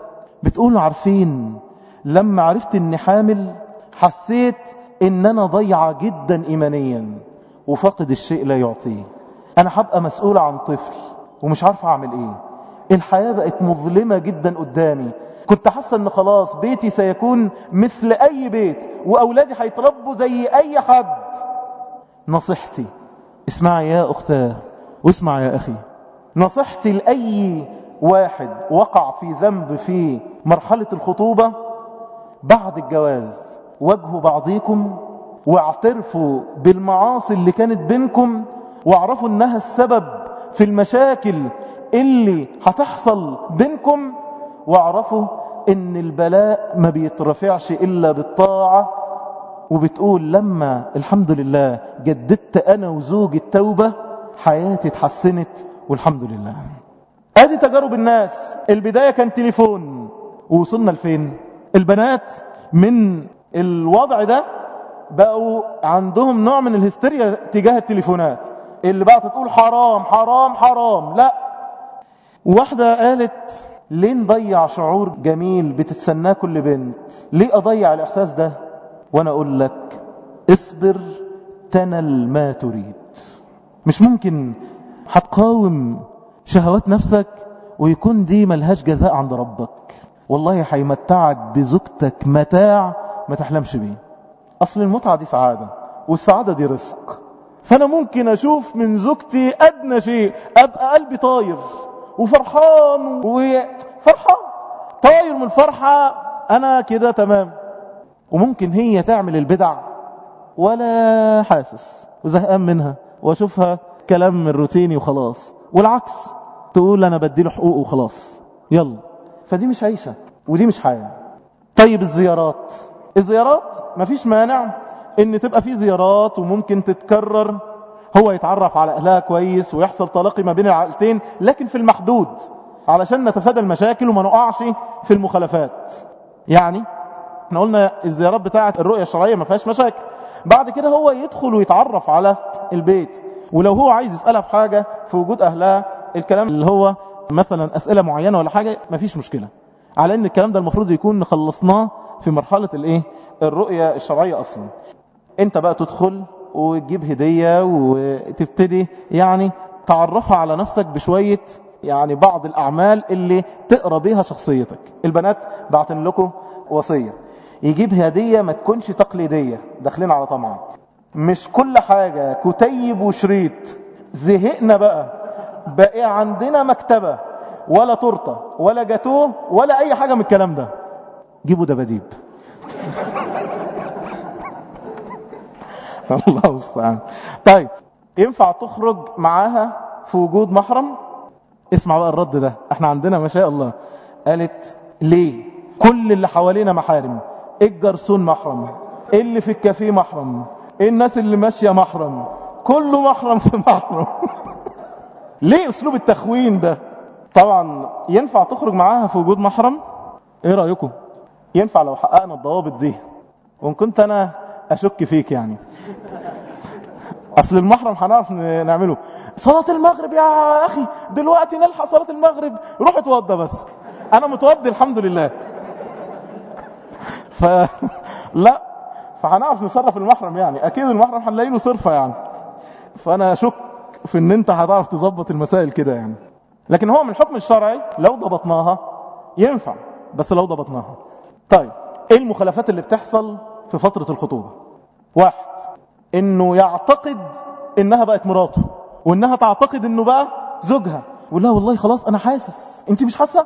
بتقول عارفين لما عرفت اني حامل حسيت ان انا ضيعة جدا ايمانيا وفقد الشيء لا يعطيه. انا هبقى مسؤولة عن طفل ومش عارفة اعمل ايه. الحياة بقت مظلمة جدا قدامي. كنت حاسة ان خلاص بيتي سيكون مثل اي بيت واولادي هيتربوا زي اي حد. نصيحتي اسمعي يا اختاه واسمع يا اخي، نصيحتي لأي واحد وقع في ذنب في مرحلة الخطوبة بعد الجواز، واجهوا بعضيكم واعترفوا بالمعاصي اللي كانت بينكم واعرفوا انها السبب في المشاكل اللي هتحصل بينكم، واعرفوا ان البلاء ما بيترفعش الا بالطاعة. وبتقول لما الحمد لله جددت انا وزوجي التوبة حياتي اتحسنت والحمد لله. ادي تجارب الناس. البداية كان تليفون ووصلنا لفين؟ البنات من الوضع ده بقوا عندهم نوع من الهستيريا تجاه التليفونات، اللي بقى تقول حرام حرام حرام. لا، واحدة قالت ليه نضيع شعور جميل بتتسناه كل بنت؟ ليه اضيع الاحساس ده؟ وانا اقول لك اصبر تنل ما تريد. مش ممكن هتقاوم شهوات نفسك ويكون دي ملهاش جزاء عند ربك. والله هيمتعك بزوجتك متاع ما تحلمش بيه. اصل المتعة دي سعادة والسعادة دي رزق. فانا ممكن اشوف من زوجتي ادنى شيء ابقى قلبي طاير وفرحان وفرحان طاير من الفرحة، انا كده تمام. وممكن هي تعمل البدع ولا حاسس وزهقان منها واشوفها كلام روتيني وخلاص، والعكس تقول انا بديله حقوقه وخلاص يلا. فدي مش عيشة ودي مش حياة. طيب الزيارات، الزيارات مفيش مانع ان تبقى في زيارات وممكن تتكرر، هو يتعرف على اهلها كويس ويحصل تلاقي ما بين العائلتين، لكن في المحدود علشان نتفادى المشاكل وما نقعش في المخالفات. يعني احنا قلنا الزيارات بتاعة الرؤية الشرعية ما فيهاش مشاكل. بعد كده هو يدخل ويتعرف على البيت، ولو هو عايز يسألها في حاجة في وجود اهلها، الكلام اللي هو مثلا اسئلة معينة ولا حاجة ما فيش مشكلة، على ان الكلام ده المفروض يكون خلصناه في مرحلة الايه الرؤية الشرعية اصلا. انت بقى تدخل وتجيب هدية وتبتدي يعني تعرفها على نفسك بشوية يعني بعض الاعمال اللي تقرأ بيها شخصيتك. البنات بعتن لكم وصية، يجيب هدية ما تكونش تقليدية، داخلين على طمع، مش كل حاجة كتيب وشريط. زهقنا بقى بقى عندنا مكتبة ولا تورته ولا جاتوه ولا اي حاجة من الكلام ده. جيبوا دباديب. الله المستعان. طيب ينفع تخرج معاها في وجود محرم؟ اسمع بقى الرد ده، احنا عندنا ما شاء الله. قالت ليه؟ كل اللي حوالينا محارم، الجرسون محرم، اللي في الكافيه محرم، الناس اللي ماشية محرم، كله محرم في محرم. ليه اسلوب التخوين ده؟ طبعا ينفع تخرج معاها في وجود محرم؟ ايه رأيكم؟ ينفع لو حققنا الضوابط دي، وان كنت انا اشك فيك يعني. اصل المحرم هنعرف نعمله. صلاة المغرب يا اخي دلوقتي نلحق صلاة المغرب، روح اتوضى. بس انا متوضي الحمد لله. فلا فهنعرف نصرف المحرم يعني، اكيد المحرم هنلاقي له صرفة يعني. فانا اشك في ان انت هتعرف تظبط المسائل كده يعني. لكن هو من الحكم الشرعي لو ضبطناها ينفع، بس لو ضبطناها. طيب ايه المخالفات اللي بتحصل في فترة الخطوبة؟ واحد، انه يعتقد انها بقت مراته، وانها تعتقد انه بقى زوجها، ولا والله خلاص انا حاسس، انت مش حاسة؟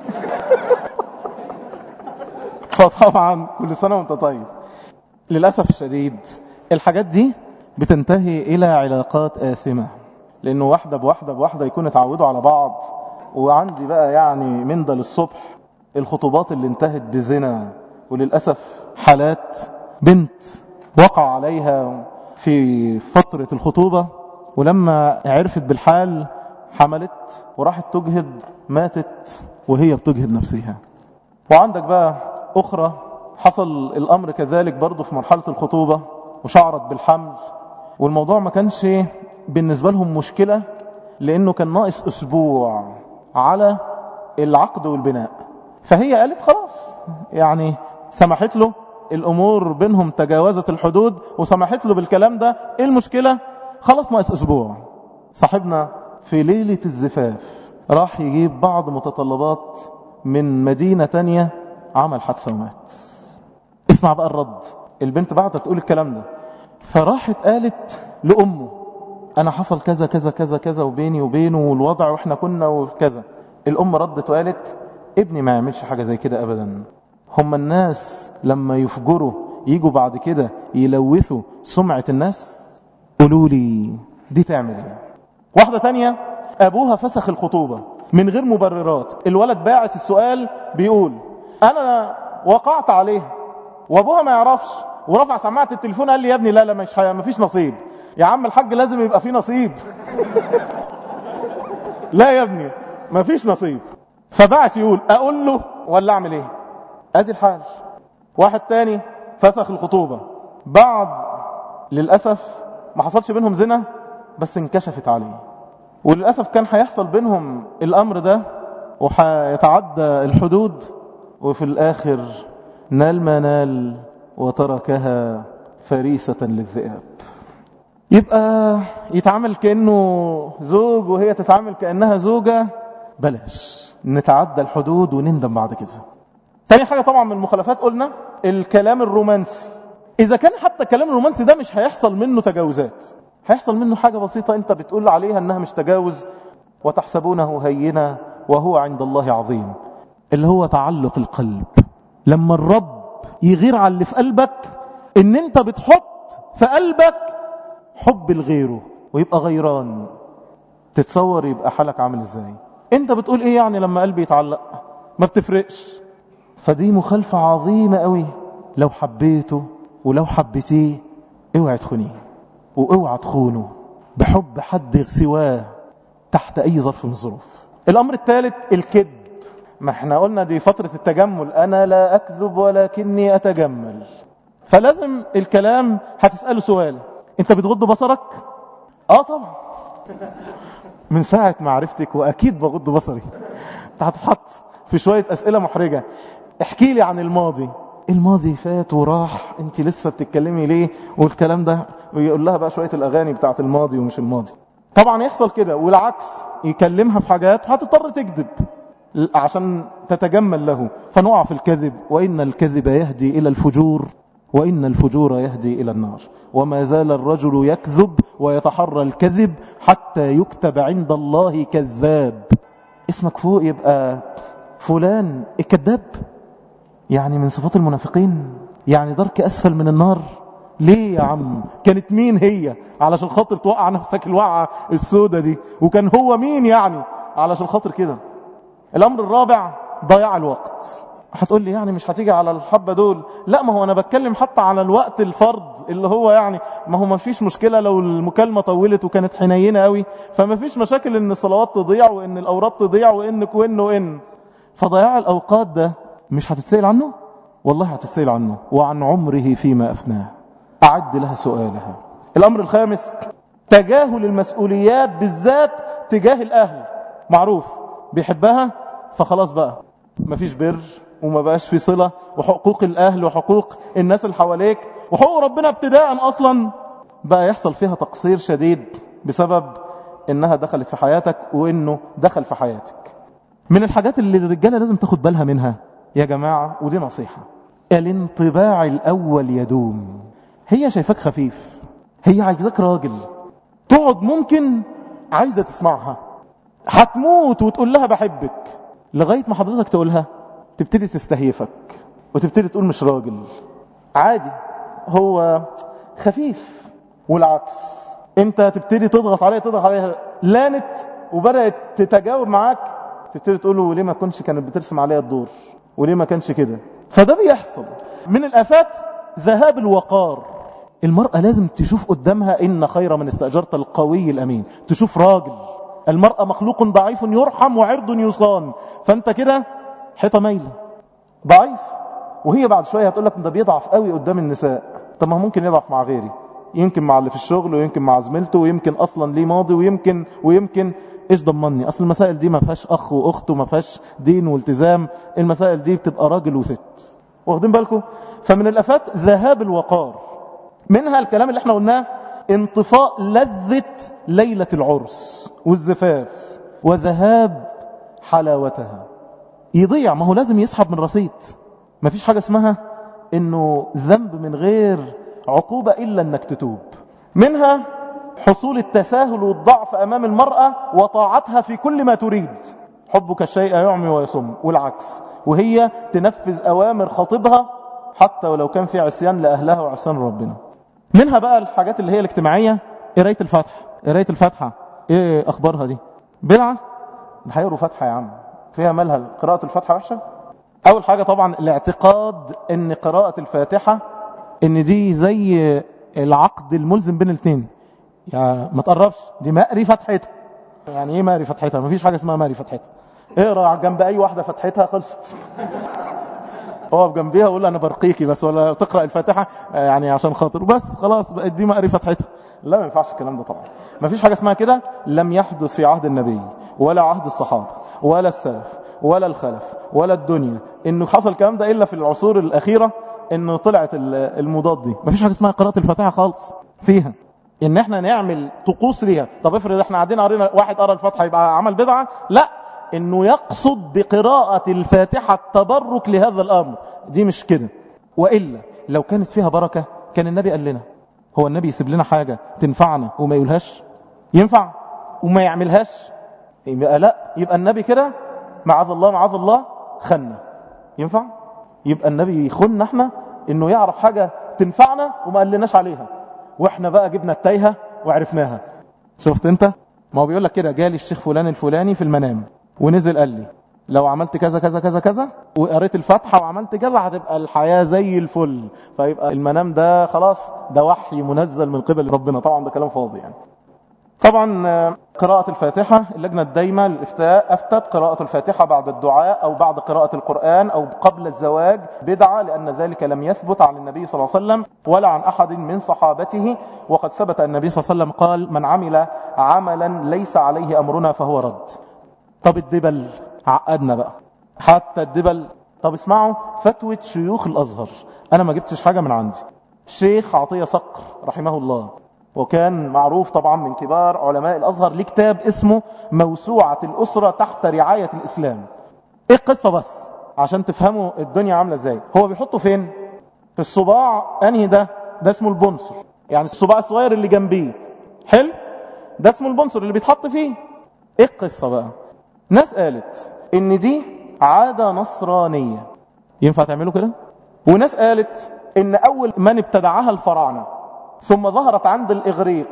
فطبعا كل سنة وانت طيب. للأسف الشديد الحاجات دي بتنتهي الى علاقات آثمة، لانه واحدة بواحدة بواحدة يكون اتعودوا على بعض. وعندي بقى يعني من ده للصبح الخطوبات اللي انتهت بزنا، وللأسف حالات بنت وقع عليها في فترة الخطوبة، ولما عرفت بالحال حملت وراحت تجهد، ماتت وهي بتجهد نفسها. وعندك بقى أخرى حصل الأمر كذلك برضو في مرحلة الخطوبة وشعرت بالحمل، والموضوع ما كانش بالنسبة لهم مشكلة لأنه كان ناقص أسبوع على العقد والبناء. فهي قالت خلاص، يعني سمحت له، الأمور بينهم تجاوزت الحدود وسمحت له بالكلام ده. ايه المشكلة؟ خلاص ناقص أسبوع. صاحبنا في ليلة الزفاف راح يجيب بعض متطلبات من مدينة تانية، عمل حادثة ومات. اسمع بقى الرد، البنت بعد تقول الكلام ده، فراحت قالت لأمه أنا حصل كذا كذا كذا كذا وبيني وبينه والوضع وإحنا كنا وكذا. الأم ردت وقالت ابني ما يعملش حاجة زي كده أبدا. هم الناس لما يفجروا يجوا بعد كده يلوثوا سمعة الناس؟ قولوا لي دي تعمل ايه؟ واحدة تانية أبوها فسخ الخطوبة من غير مبررات. الولد باعت السؤال بيقول أنا وقعت عليها وأبوها ما يعرفش، ورفع سماعة التليفون قال لي يا ابني لا لا مش ما فيش نصيب. يا عم الحاج لازم يبقى فيه نصيب. لا يا ابني ما فيش نصيب. فبعث يقول أقول له ولا أعمل إيه؟ أدي الحال. واحد تاني فسخ الخطوبة بعد للأسف ما حصلش بينهم زنا بس انكشفت عليه، وللأسف كان هيحصل بينهم الأمر ده وحيتعدى الحدود، وفي الآخر نال ما نال وتركها فريسة للذئاب. يبقى يتعامل كأنه زوج وهي تتعامل كأنها زوجة؟ بلاش نتعدى الحدود ونندم بعد كده. تاني حاجة طبعا من المخالفات قلنا الكلام الرومانسي. إذا كان حتى الكلام الرومانسي ده مش هيحصل منه تجاوزات، هيحصل منه حاجة بسيطة انت بتقول عليها انها مش تجاوز، وتحسبونه هينا وهو عند الله عظيم، اللي هو تعلق القلب. لما الرب يغير على اللي في قلبك ان انت بتحط في قلبك حب الغيره ويبقى غيران، تتصور يبقى حالك عامل ازاي؟ انت بتقول ايه يعني لما قلبي يتعلق؟ ما بتفرقش. فدي مخالفة عظيمة قوي. لو حبيته ولو حبيتيه اوعى تخونيه واوعى تخونه بحب حد سواه تحت اي ظرف من الظروف. الامر الثالث الكذب. ما احنا قلنا دي فترة التجمل، انا لا اكذب ولكني اتجمل. فلازم الكلام هتسأله سؤال، انت بتغض بصرك؟ اه طبعا. من ساعة معرفتك واكيد بغض بصري. انت هتحط في شوية اسئلة محرجة. احكي لي عن الماضي. الماضي فات وراح، انت لسه بتتكلمي ليه والكلام ده، ويقول لها بقى شوية الاغاني بتاعت الماضي ومش الماضي. طبعا يحصل كده، والعكس يكلمها في حاجات هتضطر تكذب عشان تتجمل له، فنقع في الكذب. وإن الكذب يهدي إلى الفجور وإن الفجور يهدي إلى النار، وما زال الرجل يكذب ويتحرى الكذب حتى يكتب عند الله كذاب. اسمك فوق يبقى فلان الكذاب، يعني من صفات المنافقين، يعني درك أسفل من النار. ليه يا عم؟ كانت مين هي علشان خاطر توقع نفسك الوقعة السودة دي؟ وكان هو مين يعني علشان خاطر كده؟ الأمر الرابع ضياع الوقت. هتقول لي يعني مش هتيجي على الحبة دول. لا، ما هو أنا بتكلم حتى على الوقت الفرد اللي هو يعني ما هو ما فيش مشكلة لو المكالمة طولت وكانت حنينة قوي، فما فيش مشاكل ان الصلوات تضيع وان الأوراد تضيع وانك وان وان. فضياع الأوقات ده مش هتتسأل عنه؟ والله هتتسأل عنه، وعن عمره فيما أفناه. أعد لها سؤالها. الأمر الخامس تجاهل المسؤوليات، بالذات تجاه الأهل. معروف بيحبها فخلاص بقى مفيش بر وما بقاش في صلة، وحقوق الأهل وحقوق الناس اللي حواليك وحقوق ربنا ابتداء أصلا بقى يحصل فيها تقصير شديد بسبب إنها دخلت في حياتك وإنه دخل في حياتك. من الحاجات اللي الرجالة لازم تاخد بالها منها يا جماعة، ودي نصيحة، الانطباع الأول يدوم. هي شايفاك خفيف، هي عايزاك راجل، تقعد ممكن عايزة تسمعها، هتموت وتقول لها بحبك، لغاية ما حضرتك تقولها تبتدي تستهيفك وتبتدي تقول مش راجل، عادي هو خفيف. والعكس انت تبتدي تضغط عليها تضغط عليها لانت وبدأت تتجاوب معاك، تبتدي تقول له وليه ما كنتش كانت بترسم عليها الدور، وليه ما كانش كده. فده بيحصل. من الآفات ذهاب الوقار. المرأة لازم تشوف قدامها إن خير من استأجرت القوي الأمين، تشوف راجل. المرأة مخلوق ضعيف يرحم وعرض يصان، فأنت كده حيطة ميلة ضعيف، وهي بعد شوية هتقول لك ده بيضعف قوي قدام النساء. طب ما ممكن يضعف مع غيري، يمكن مع اللي في الشغل ويمكن مع زميلته ويمكن اصلا ليه ماضي ويمكن ويمكن ايش ضمني. اصل المسائل دي ما فيهاش اخ واخت وما فيهاش دين والتزام، المسائل دي بتبقى راجل وست. واخدين بالكم؟ فمن الافات ذهاب الوقار. منها الكلام اللي احنا قلناه، انطفاء لذة ليلة العرس والزفاف وذهاب حلاوتها. يضيع، ما هو لازم يسحب من رصيد. ما فيش حاجة اسمها انه ذنب من غير عقوبة الا انك تتوب. منها حصول التساهل والضعف امام المرأة وطاعتها في كل ما تريد. حبك الشيء يعمي ويصم، والعكس، وهي تنفذ اوامر خطيبها حتى ولو كان في عصيان لاهلها وعصيان ربنا. منها بقى الحاجات اللي هي الاجتماعية، قراية الفاتحة. قراية الفاتحة ايه اخبارها دي؟ بدعة؟ هيقروا فاتحة يا عم، فيها مالها قراءة الفاتحة وحشة؟ اول حاجة طبعا الاعتقاد ان قراءة الفاتحة ان دي زي العقد الملزم بين الاثنين. يعني ما تقربش، دي مقري فتحتها. يعني ايه مقري فتحتها؟ ما فيش حاجة اسمها مقري فتحتها. اقرا جنب اي واحدة فتحتها خلصت. اقف جنبيها وقول انا برقيكي بس، ولا تقرأ الفاتحة يعني عشان خاطر بس، خلاص بقت دي مقري فتحتها. لا، ما ينفعش الكلام ده طبعا. ما فيش حاجة اسمها كده، لم يحدث في عهد النبي ولا عهد الصحابة ولا السلف ولا الخلف ولا الدنيا انه حصل الكلام ده الا في العصور الاخيرة، انه طلعت المضاد دي. ما فيش حاجة اسمها قراءة الفاتحة خالص فيها ان احنا نعمل طقوس ليها. طب افرض احنا قاعدين قرينا واحد قرأ الفاتحة يبقى عمل بدعة؟ لا، انه يقصد بقراءة الفاتحة التبرك لهذا الامر، دي مش كده. وإلا لو كانت فيها بركة كان النبي قال لنا. هو النبي يسيب لنا حاجة تنفعنا وما يقولهاش؟ ينفع وما يعملهاش؟ يبقى لا، يبقى النبي كده معاذ الله معاذ الله خنا. ينفع؟ يبقى النبي يخن احنا انه يعرف حاجة تنفعنا وما قال لناش عليها، واحنا بقى جبنا التايهة وعرفناها. شفت انت؟ ما هو بيقول لك كده، جالي الشيخ فلان الفلاني في المنام ونزل قال لي لو عملت كذا كذا كذا كذا وقريت الفاتحة وعملت كذا هتبقى الحياة زي الفل. فيبقى المنام ده خلاص ده وحي منزل من قبل ربنا. طبعا ده كلام فاضي يعني. طبعا قراءة الفاتحة، اللجنة الدايمة للإفتاء أفتت قراءة الفاتحة بعد الدعاء أو بعد قراءة القرآن أو قبل الزواج بدعة، لأن ذلك لم يثبت عن النبي صلى الله عليه وسلم ولا عن أحد من صحابته. وقد ثبت أن النبي صلى الله عليه وسلم قال: من عمل عملا ليس عليه أمرنا فهو رد. طب الدبل عقدنا بقى حتى الدبل. طب اسمعوا فتوى شيوخ الأزهر، أنا ما جبتش حاجة من عندي. الشيخ عطية صقر رحمه الله، وكان معروف طبعا من كبار علماء الأزهر، ليه كتاب اسمه موسوعة الأسرة تحت رعاية الإسلام. ايه القصة بس عشان تفهموا الدنيا عاملة ازاي؟ هو بيحطه فين؟ في الصباع. انهي ده؟ ده اسمه البنصر، يعني الصباع الصغير اللي جنبيه. حلو، ده اسمه البنصر اللي بيتحط فيه. ايه القصة بقى؟ ناس قالت ان دي عادة نصرانية، ينفع تعملوا كده؟ وناس قالت ان اول من ابتدعها الفراعنة، ثم ظهرت عند الإغريق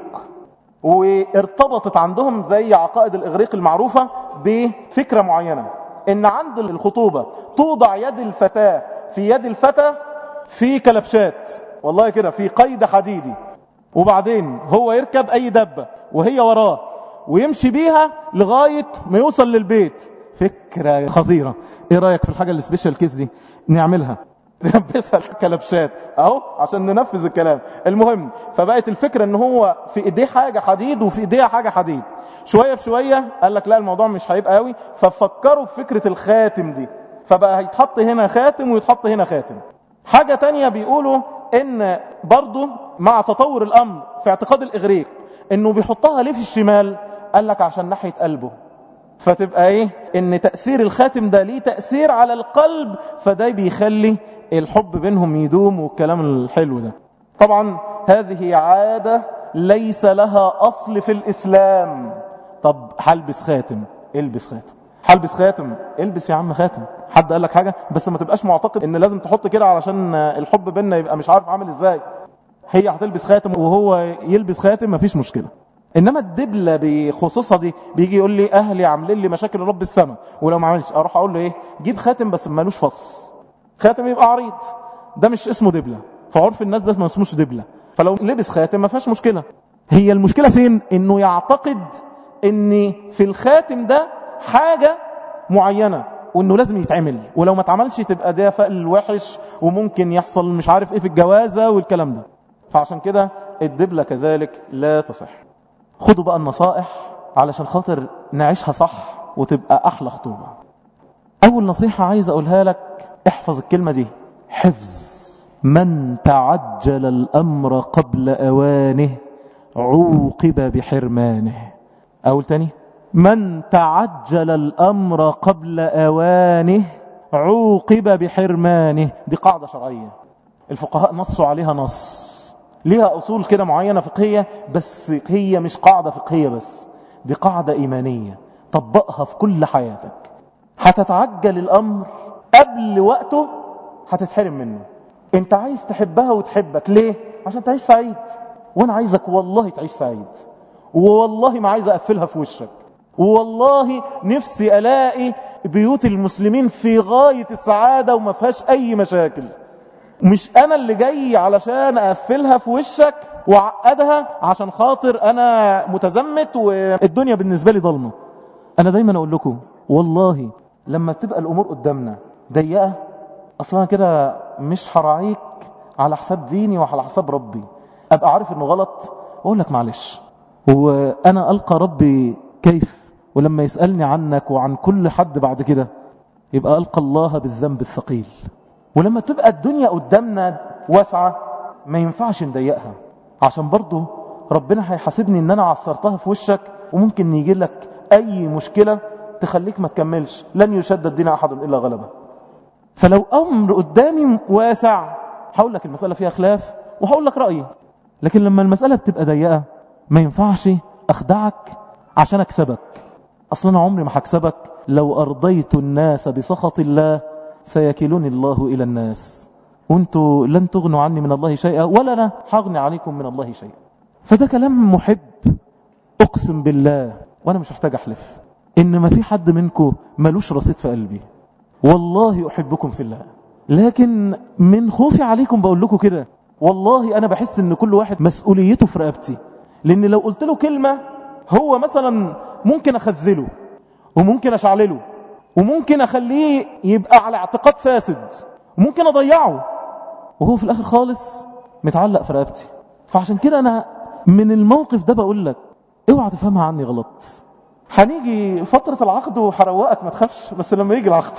وارتبطت عندهم زي عقائد الإغريق المعروفة بفكرة معينة، ان عند الخطوبة توضع يد الفتاة في يد الفتى في كلبشات، والله كده في قيد حديدي، وبعدين هو يركب اي دبة وهي وراه ويمشي بيها لغاية ما يوصل للبيت. فكرة خطيرة. ايه رأيك في الحاجة السبيشال كيس دي؟ نعملها نلبسها الكلبشات اهو عشان ننفذ الكلام. المهم، فبقت الفكرة ان هو في ايديه حاجة حديد وفي ايديها حاجة حديد. شوية بشوية قال لك لا، الموضوع مش هيبقى قوي، ففكروا في فكرة الخاتم دي، فبقى هيتحط هنا خاتم ويتحط هنا خاتم. حاجة تانية بيقولوا ان برضو مع تطور الامر في اعتقاد الاغريق انه بيحطها ليه في الشمال، قال لك عشان ناحية قلبه، فتبقى ايه؟ ان تأثير الخاتم ده ليه تأثير على القلب، فده بيخلي الحب بينهم يدوم والكلام الحلو ده. طبعا هذه عادة ليس لها اصل في الاسلام. طب هلبس خاتم، البس خاتم. هلبس خاتم، البس يا عم خاتم. حد قال لك حاجة؟ بس ما تبقاش معتقد ان لازم تحط كده علشان الحب بيننا يبقى مش عارف عامل ازاي. هي هتلبس خاتم وهو يلبس خاتم، مفيش مشكلة. انما الدبلة بخصوصها دي بيجي يقول لي اهلي عاملين لي مشاكل رب السماء، ولو ما عملش اروح اقول له ايه؟ جيب خاتم بس مالوش فص، خاتم يبقى عريض، ده مش اسمه دبلة. فعرف الناس ده ما اسموش دبلة. فلو لبس خاتم ما فيهاش مشكلة. هي المشكلة فين؟ انه يعتقد ان في الخاتم ده حاجة معينة وانه لازم يتعمل، ولو ما اتعملش تبقى ده فقل وحش وممكن يحصل مش عارف ايه في الجوازة والكلام ده. فعشان كده الدبلة كذلك لا تصح. خدوا بقى النصائح علشان خاطر نعيشها صح وتبقى أحلى خطوبة. أول نصيحة عايز أقولها لك، احفظ الكلمة دي حفظ: من تعجل الأمر قبل أوانه عوقب بحرمانه. أقول تاني: من تعجل الأمر قبل أوانه عوقب بحرمانه. دي قاعدة شرعية الفقهاء نصوا عليها نص، ليها أصول كده معينة فقهية، بس هي مش قاعدة فقهية بس، دي قاعدة إيمانية طبقها في كل حياتك. هتتعجل الأمر قبل وقته هتتحرم منه. انت عايز تحبها وتحبك ليه؟ عشان تعيش سعيد، وانا عايزك والله تعيش سعيد، والله ما عايز اقفلها في وشك، والله نفسي الاقي بيوت المسلمين في غاية السعادة وما فيهاش اي مشاكل. مش انا اللي جاي علشان اقفلها في وشك وعقدها عشان خاطر انا متزمت والدنيا بالنسبة لي ضلمة. انا دايما اقول لكم والله لما بتبقى الامور قدامنا ضيقة، اصلا كده مش هراعيك على حساب ديني وعلى حساب ربي، ابقى عارف انه غلط واقول لك معلش، وانا القى ربي كيف؟ ولما يسألني عنك وعن كل حد بعد كده يبقى القى الله بالذنب الثقيل. ولما تبقى الدنيا قدامنا واسعة ما ينفعش نضيقها، عشان برضو ربنا هيحاسبني ان انا عصرتها في وشك، وممكن يجي لك اي مشكلة تخليك ما تكملش. لن يشد الدين احد الا غلبه. فلو امر قدامي واسع هقول لك المسألة فيها خلاف وهقول لك رأيي، لكن لما المسألة بتبقى ضيقة ما ينفعش اخدعك عشان اكسبك. اصلا عمري ما هكسبك لو ارضيت الناس بسخط الله سيكلني الله الى الناس، وانتوا لن تغنوا عني من الله شيئا ولا انا هغني عليكم من الله شيئا. فده كلام محب، اقسم بالله وانا مش محتاج احلف ان ما في حد منكم ملوش رصيد في قلبي، والله احبكم في الله، لكن من خوفي عليكم بقول لكم كده. والله انا بحس ان كل واحد مسؤوليته في رقبتي، لان لو قلت له كلمة هو مثلا ممكن اخذله وممكن اشعلله وممكن اخليه يبقى على اعتقاد فاسد وممكن اضيعه، وهو في الاخر خالص متعلق في رقبتي. فعشان كده انا من الموقف ده بقول لك اوعى تفهمها عني غلط. هنيجي فترة العقد وحروقك ما تخافش، بس لما يجي العقد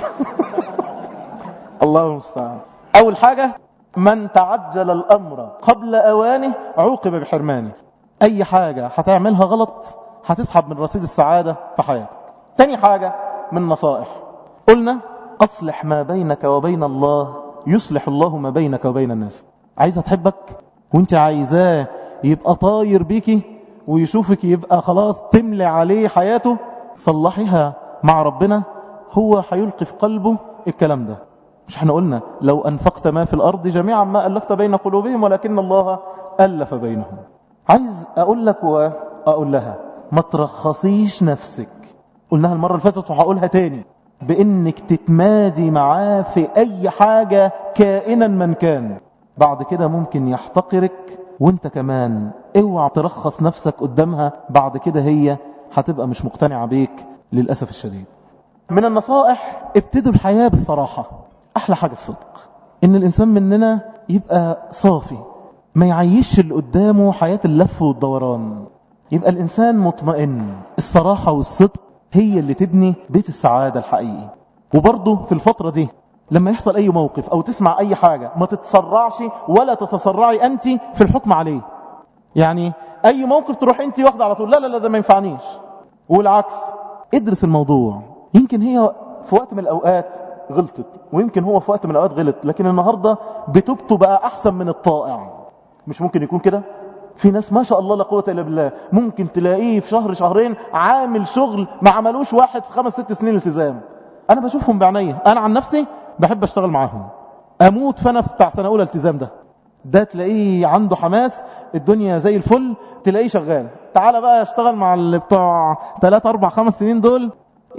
الله المستعان. اول حاجة: من تعجل الامر قبل اوانه عوقب بحرمانه. اي حاجة هتعملها غلط هتسحب من رصيد السعادة في حياتك. تاني حاجة من نصائح قلنا: اصلح ما بينك وبين الله يصلح الله ما بينك وبين الناس. عايزة تحبك وانت عايزاه يبقى طاير بيكي ويشوفك يبقى خلاص تملي عليه حياته، صلحيها مع ربنا، هو هيلقي في قلبه الكلام ده. مش احنا قلنا لو أنفقت ما في الأرض جميعا ما ألفت بين قلوبهم ولكن الله ألف بينهم. عايز أقول لك وأقول لها ما ترخصيش نفسك، قلناها المرة اللي فاتت وهقولها تاني، بإنك تتمادي معاه في أي حاجة كائنا من كان. بعد كده ممكن يحتقرك، وانت كمان اوعى ترخص نفسك قدامها، بعد كده هي هتبقى مش مقتنعة بيك للأسف الشديد. من النصائح: ابتدوا الحياة بالصراحة. أحلى حاجة الصدق، إن الإنسان مننا يبقى صافي، ما يعيش اللي قدامه حياة اللف والدوران، يبقى الإنسان مطمئن. الصراحة والصدق هي اللي تبني بيت السعادة الحقيقي. وبرضه في الفترة دي لما يحصل أي موقف أو تسمع أي حاجة ما تتسرعش ولا تتسرعي أنت في الحكم عليه. يعني أي موقف تروح أنت واخدة على طول لا لا لا ده ما ينفعنيش، والعكس. ادرس الموضوع، يمكن هي في وقت من الأوقات غلطت ويمكن هو في وقت من الأوقات غلط، لكن النهاردة بتوبته بقى أحسن من الطائع. مش ممكن يكون كده؟ في ناس ما شاء الله لا قوة إلا بالله ممكن تلاقيه في شهر شهرين عامل شغل ما عملوش واحد في خمس ست سنين التزام. أنا بشوفهم بعيني، أنا عن نفسي بحب أشتغل معاهم، أموت فأنا بتاع سنة أولى التزام ده ده تلاقيه عنده حماس، الدنيا زي الفل، تلاقيه شغال. تعال بقى اشتغل مع اللي بتوع ثلاثة أربع خمس سنين دول،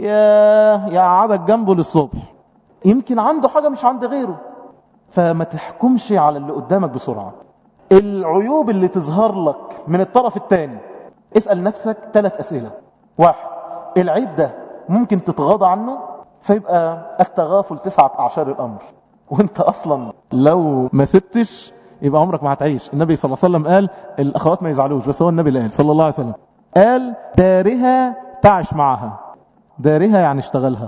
يا يا قعدك جنبه للصبح، يمكن عنده حاجة مش عند غيره. فما تحكمش على اللي قدامك بسرعة. العيوب اللي تظهر لك من الطرف الثاني اسأل نفسك ثلاث أسئلة. واحد: العيب ده ممكن تتغاضى عنه؟ فيبقى التغافل تسعة أعشار الأمر، وانت أصلا لو ما سبتش يبقى عمرك ما هتعيش. النبي صلى الله عليه وسلم قال، الأخوات ما يزعلوش بس هو النبي اللي قال صلى الله عليه وسلم، قال دارها تعش معها. دارها يعني اشتغلها.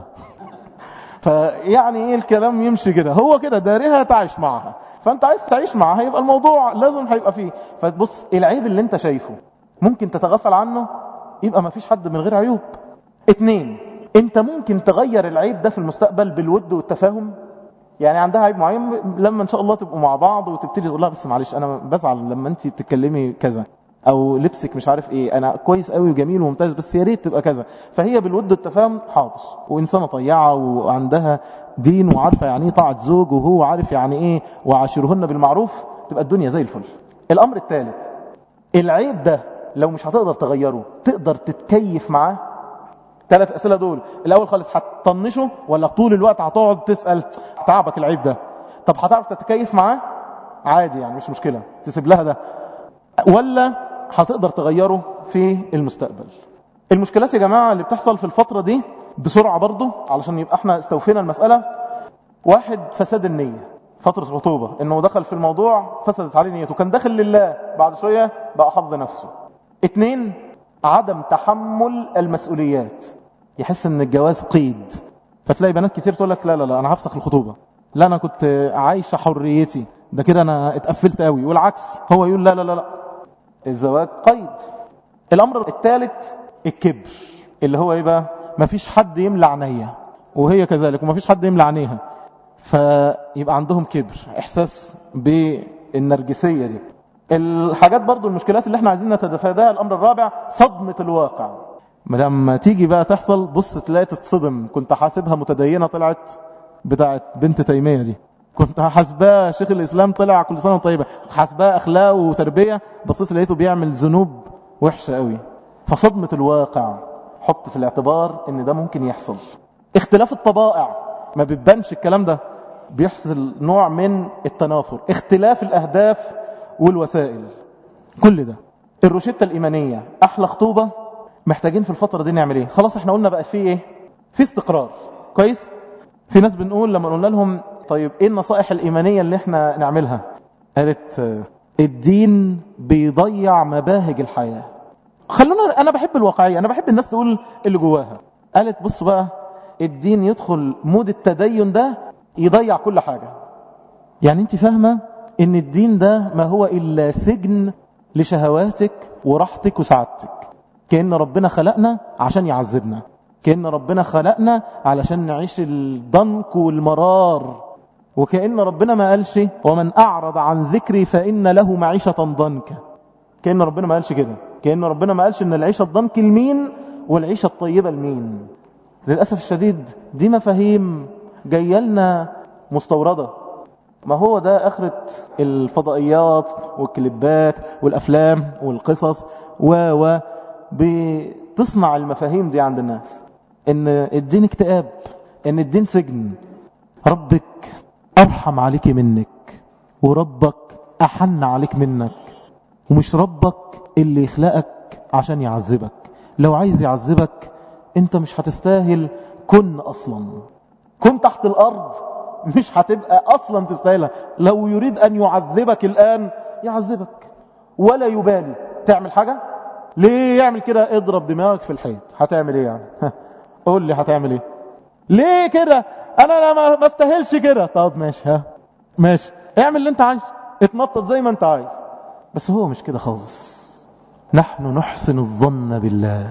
فيعني ايه الكلام يمشي كده، هو كده دارها تعش معها. فانت عايز تعيش معها يبقى الموضوع لازم هيبقى فيه. فتبص العيب اللي انت شايفه ممكن تتغفل عنه، يبقى ما فيش حد من غير عيوب. اتنين، انت ممكن تغير العيب ده في المستقبل بالود والتفاهم. يعني عندها عيب معين، لما ان شاء الله تبقوا مع بعض وتبتدي تقول لها بس معلش انا بزعل لما انت بتتكلمي كذا، او لبسك مش عارف ايه، انا كويس قوي وجميل وممتاز بس يا ريت تبقى كذا. فهي بالود والتفاهم حاضر، وانسانه طيعه وعندها دين وعارفه يعني ايه طاعه زوج، وهو عارف يعني ايه وعاشرهن بالمعروف، تبقى الدنيا زي الفل. الامر الثالث، العيب ده لو مش هتقدر تغيره تقدر تتكيف معاه. ثلاث اسئله دول، الاول خالص هتطنشه ولا طول الوقت هتقعد تسال تعبك العيب ده؟ طب هتعرف تتكيف معاه عادي يعني مش مشكله تسيب لها ده، ولا هتقدر تغيره في المستقبل؟ المشكلات يا جماعه اللي بتحصل في الفتره دي بسرعه برضو علشان يبقى احنا استوفينا المساله. واحد، فساد النيه، فتره الخطوبه انه دخل في الموضوع فسدت عليه نيته، كان داخل لله بعد شويه بقى حظ نفسه. اتنين، عدم تحمل المسؤوليات، يحس ان الجواز قيد. فتلاقي بنات كتير تقول لك لا لا لا انا هفسخ الخطوبه، لا انا كنت عايشه حريتي، ده كده انا اتقفلت قوي. والعكس هو يقول لا لا لا لا الزواج قيد. الامر الثالث، الكبر، اللي هو ايه بقى؟ مفيش حد يملى عينيا وهي كذلك، ومفيش حد يملى عينيها، فيبقى عندهم كبر، احساس بالنرجسيه دي. الحاجات برضو المشكلات اللي احنا عايزين نتفاداها. الامر الرابع، صدمة الواقع. لما تيجي بقى تحصل بص تلاقي تتصدم، كنت حاسبها متدينة طلعت بتاعت بنت تيمية دي، كنت حاسباه شيخ الاسلام طلع كل سنة طيبة، حاسباه اخلاق وتربية، بصيت لقيته بيعمل ذنوب وحشة قوي. فصدمة الواقع حط في الاعتبار ان ده ممكن يحصل. اختلاف الطبائع ما بيبانش الكلام ده، بيحصل نوع من التنافر. اختلاف الاهداف والوسائل، كل ده. الروشتة الإيمانية، أحلى خطوبة محتاجين في الفترة دي نعمل إيه؟ خلاص إحنا قلنا بقى فيه إيه؟ في استقرار كويس. في ناس بنقول لما قلنا لهم طيب إيه النصائح الإيمانية اللي إحنا نعملها؟ قالت الدين بيضيع مباهج الحياة. خلونا، أنا بحب الواقعية، أنا بحب الناس تقول اللي جواها. قالت بص بقى، الدين يدخل مود التدين ده يضيع كل حاجة. يعني أنت فاهمة ان الدين ده ما هو الا سجن لشهواتك وراحتك وسعادتك. كأن ربنا خلقنا عشان يعذبنا، كأن ربنا خلقنا علشان نعيش الضنك والمرار، وكأن ربنا ما قالش ومن اعرض عن ذكري فإن له معيشة ضنكا. كأن ربنا ما قالش كده، كأن ربنا ما قالش ان العيشة الضنك لمين والعيشة الطيبة لمين. للأسف الشديد دي مفاهيم جايه لنا مستوردة. ما هو ده آخرة الفضائيات والكليبات والأفلام والقصص و و بتصنع المفاهيم دي عند الناس، إن الدين اكتئاب، إن الدين سجن. ربك أرحم عليك منك، وربك أحن عليك منك، ومش ربك اللي يخلقك عشان يعذبك. لو عايز يعذبك انت مش هتستاهل كن أصلا، كن تحت الأرض مش هتبقى أصلا تستاهلها. لو يريد أن يعذبك الآن يعذبك ولا يبالي. تعمل حاجة ليه يعمل كده؟ اضرب دماغك في الحيط. هتعمل ايه يعني؟ قول لي هتعمل ايه؟ ليه كده؟ انا ما ما استاهلش كده. طب ماشي، ها ماشي، اعمل اللي انت عايزه، اتنطط زي ما انت عايز، بس هو مش كده خالص. نحن نحسن الظن بالله،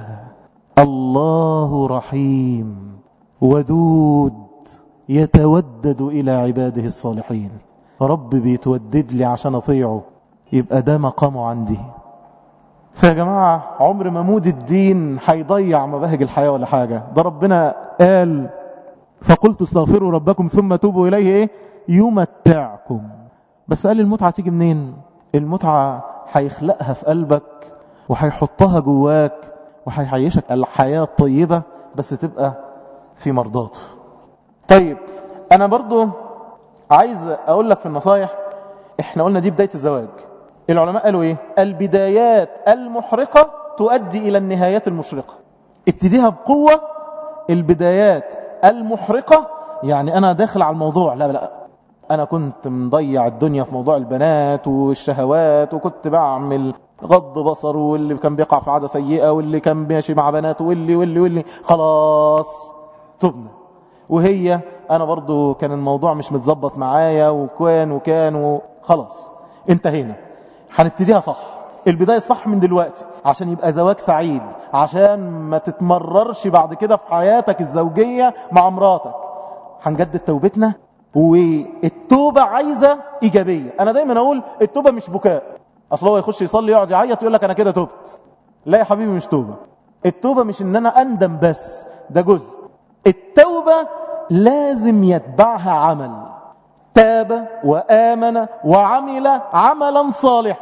الله رحيم ودود يتودد إلى عباده الصالحين. رب بيتودد لي عشان أطيعه، يبقى ده مقامه عندي. فيا جماعة عمر ما مود الدين هيضيع مباهج الحياة ولا حاجة. ده ربنا قال فقلت استغفروا ربكم ثم توبوا إليه إيه؟ يمتعكم. بس قال المتعة تيجي منين؟ المتعة هيخلقها في قلبك وهيحطها جواك وهيعيشك الحياة الطيبة، بس تبقى في مرضاته. طيب أنا برضو عايز أقول لك في النصايح، إحنا قلنا دي بداية الزواج. العلماء قالوا إيه؟ البدايات المحرقة تؤدي إلى النهايات المشرقة. ابتديها بقوة. البدايات المحرقة يعني أنا داخل على الموضوع لا لا أنا كنت مضيع الدنيا في موضوع البنات والشهوات، وكنت بعمل غض بصر، واللي كان بيقع في عادة سيئة، واللي كان ماشي مع بنات، واللي واللي واللي خلاص تبنا. وهي أنا برضو كان الموضوع مش متظبط معايا، وكان وكان وخلاص انتهينا. هنبتديها صح، البداية الصح من دلوقتي، عشان يبقى زواج سعيد، عشان ما تتمررش بعد كده في حياتك الزوجية مع مراتك. هنجدد توبتنا، والتوبة عايزة إيجابية. أنا دايما أقول التوبة مش بكاء، أصل هو يخش يصلي يقعد يعيط يقول لك أنا كده توبت. لا يا حبيبي، مش توبة. التوبة مش إن أنا أندم بس، ده جزء. التوبة لازم يتبعها عمل. تاب وآمن وعمل عملا صالح.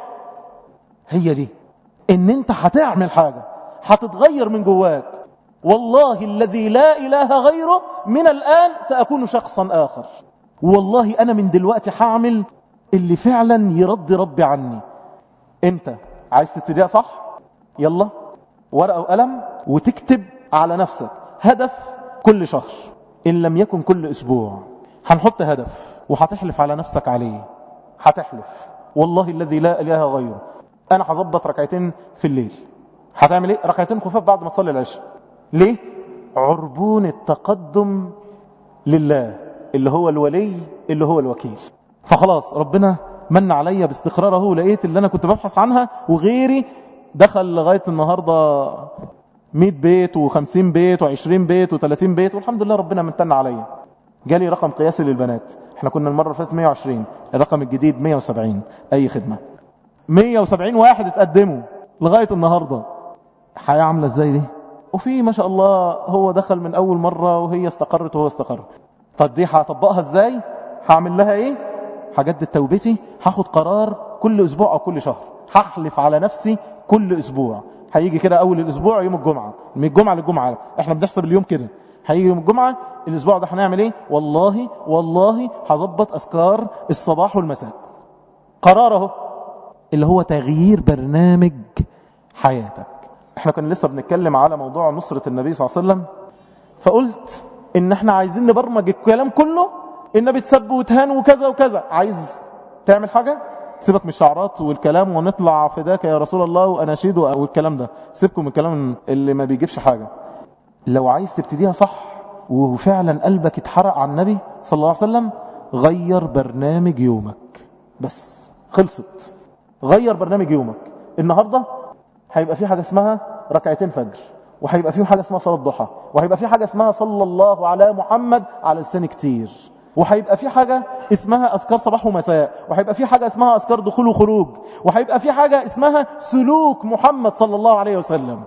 هي دي إن أنت هتعمل حاجة هتتغير من جواك. والله الذي لا إله غيره من الآن سأكون شخصا آخر. والله أنا من دلوقتي هعمل اللي فعلا يرضي ربي عني. أنت عايز تبتديها صح؟ يلا ورقة وقلم وتكتب على نفسك هدف كل شهر، إن لم يكن كل أسبوع. هنحط هدف وهتحلف على نفسك عليه. هتحلف والله الذي لا إله غيره أنا هظبط ركعتين في الليل. هتعمل إيه؟ ركعتين خفاف بعد ما تصلي العشاء. ليه؟ عربون التقدم لله، اللي هو الولي، اللي هو الوكيل. فخلاص ربنا من عليا باستقراره، لقيت اللي أنا كنت ببحث عنها وغيري دخل لغاية النهاردة مئة بيت وخمسين بيت وعشرين بيت وثلاثين بيت، والحمد لله ربنا منتن عليا. جالي رقم قياسي للبنات، احنا كنا المرة اللي فاتت مئة وعشرين، الرقم الجديد مئة وسبعين. أي خدمة. مئة وسبعين واحد اتقدموا لغاية النهاردة. حياة عاملة ازاي دي؟ وفي ما شاء الله هو دخل من أول مرة وهي استقرت وهو استقر. طب دي هطبقها ازاي؟ هعمل لها ايه؟ هجدد توبتي، هاخد قرار كل أسبوع أو كل شهر، هحلف على نفسي كل أسبوع. هيجي كده أول الأسبوع يوم الجمعة، من الجمعة للجمعة احنا بنحسب اليوم كده. هيجي يوم الجمعة الأسبوع ده هنعمل ايه؟ والله والله هظبط أذكار الصباح والمساء. قراره اللي هو تغيير برنامج حياتك. احنا كنا لسه بنتكلم على موضوع نصرة النبي صلى الله عليه وسلم، فقلت ان احنا عايزين نبرمج الكلام كله. النبي تسب وتهان وكذا وكذا. عايز تعمل حاجة؟ سيبك من الشعارات والكلام ونطلع فداك يا رسول الله وأناشيد والكلام ده. سيبكم من الكلام اللي ما بيجيبش حاجة. لو عايز تبتديها صح وفعلا قلبك اتحرق على النبي صلى الله عليه وسلم، غير برنامج يومك. بس خلصت. غير برنامج يومك. النهاردة هيبقى في حاجة اسمها ركعتين فجر، وهيبقى في حاجة اسمها صلاة ضحى، وهيبقى في حاجة اسمها صلى الله على محمد على لسان كتير، وهيبقى في حاجة اسمها أذكار صباح ومساء، وهيبقى في حاجة اسمها أذكار دخول وخروج، وهيبقى في حاجة اسمها سلوك محمد صلى الله عليه وسلم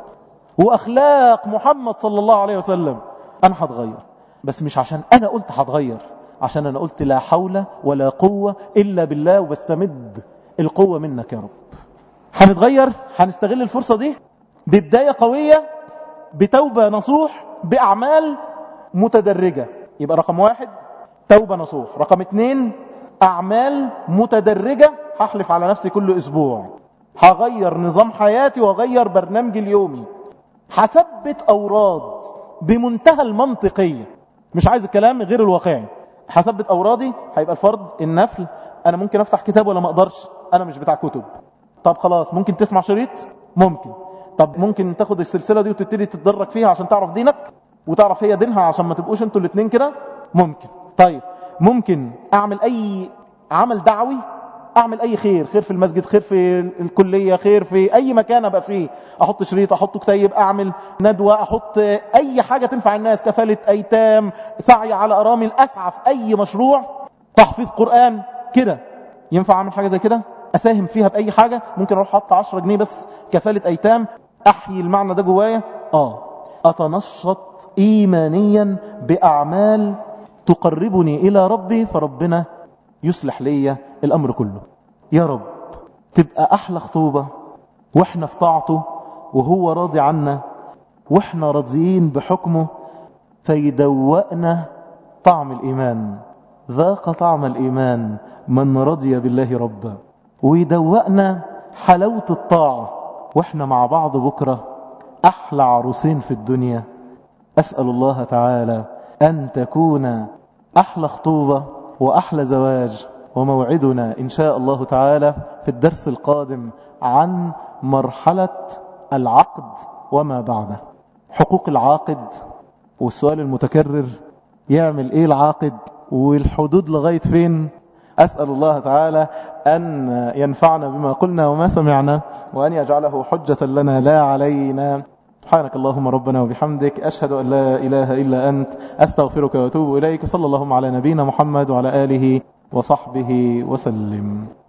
وأخلاق محمد صلى الله عليه وسلم. أنا هتغير، بس مش عشان أنا قلت هتغير، عشان أنا قلت لا حول ولا قوة إلا بالله، وبستمد القوة منك يا رب. هنتغير، هنستغل الفرصة دي ببداية قوية، بتوبة نصوح، بأعمال متدرجة. يبقى رقم واحد توبة نصوح، رقم اتنين أعمال متدرجة. هحلف على نفسي كل أسبوع هغير نظام حياتي وغير برنامجي اليومي. هثبت أوراد بمنتهى المنطقية، مش عايز الكلام غير الواقعي. هثبت أورادي. هيبقى الفرض، النفل، أنا ممكن أفتح كتاب ولا ما أقدرش؟ أنا مش بتاع كتب. طب خلاص، ممكن تسمع شريط؟ ممكن. طب ممكن تاخد السلسلة دي وتبتدي تتدرج فيها عشان تعرف دينك وتعرف هي دينها، عشان ما تبقوش انتوا الاثنين كده. ممكن. طيب ممكن أعمل أي عمل دعوي، أعمل أي خير، خير في المسجد، خير في الكلية، خير في أي مكان أبقى فيه. أحط شريط، أحط كتيب، أعمل ندوة، أحط أي حاجة تنفع الناس، كفالة أيتام، سعي على أرامل، أسعى في أي مشروع، تحفيظ قرآن كده. ينفع أعمل حاجة زي كده؟ أساهم فيها بأي حاجة. ممكن أروح أحط عشرة جنيه بس كفالة أيتام، أحيي المعنى ده جوايا. آه أتنشط إيمانيا بأعمال تقربني إلى ربي، فربنا يصلح لي الأمر كله. يا رب تبقى أحلى خطوبة وإحنا في طاعته وهو راضي عنا وإحنا راضيين بحكمه، فيدوقنا طعم الإيمان. ذاق طعم الإيمان من رضي بالله ربا. ويدوقنا حلاوة الطاعة وإحنا مع بعض بكرة أحلى عروسين في الدنيا. أسأل الله تعالى أن تكون أحلى خطوبة وأحلى زواج. وموعدنا إن شاء الله تعالى في الدرس القادم عن مرحلة العقد وما بعده، حقوق العاقد، والسؤال المتكرر يعمل إيه العاقد، والحدود لغاية فين. أسأل الله تعالى أن ينفعنا بما قلنا وما سمعنا، وأن يجعله حجة لنا لا علينا. سبحانك اللهم ربنا وبحمدك، أشهد أن لا إله إلا أنت، أستغفرك وأتوب إليك. صلى اللهم على نبينا محمد وعلى آله وصحبه وسلم.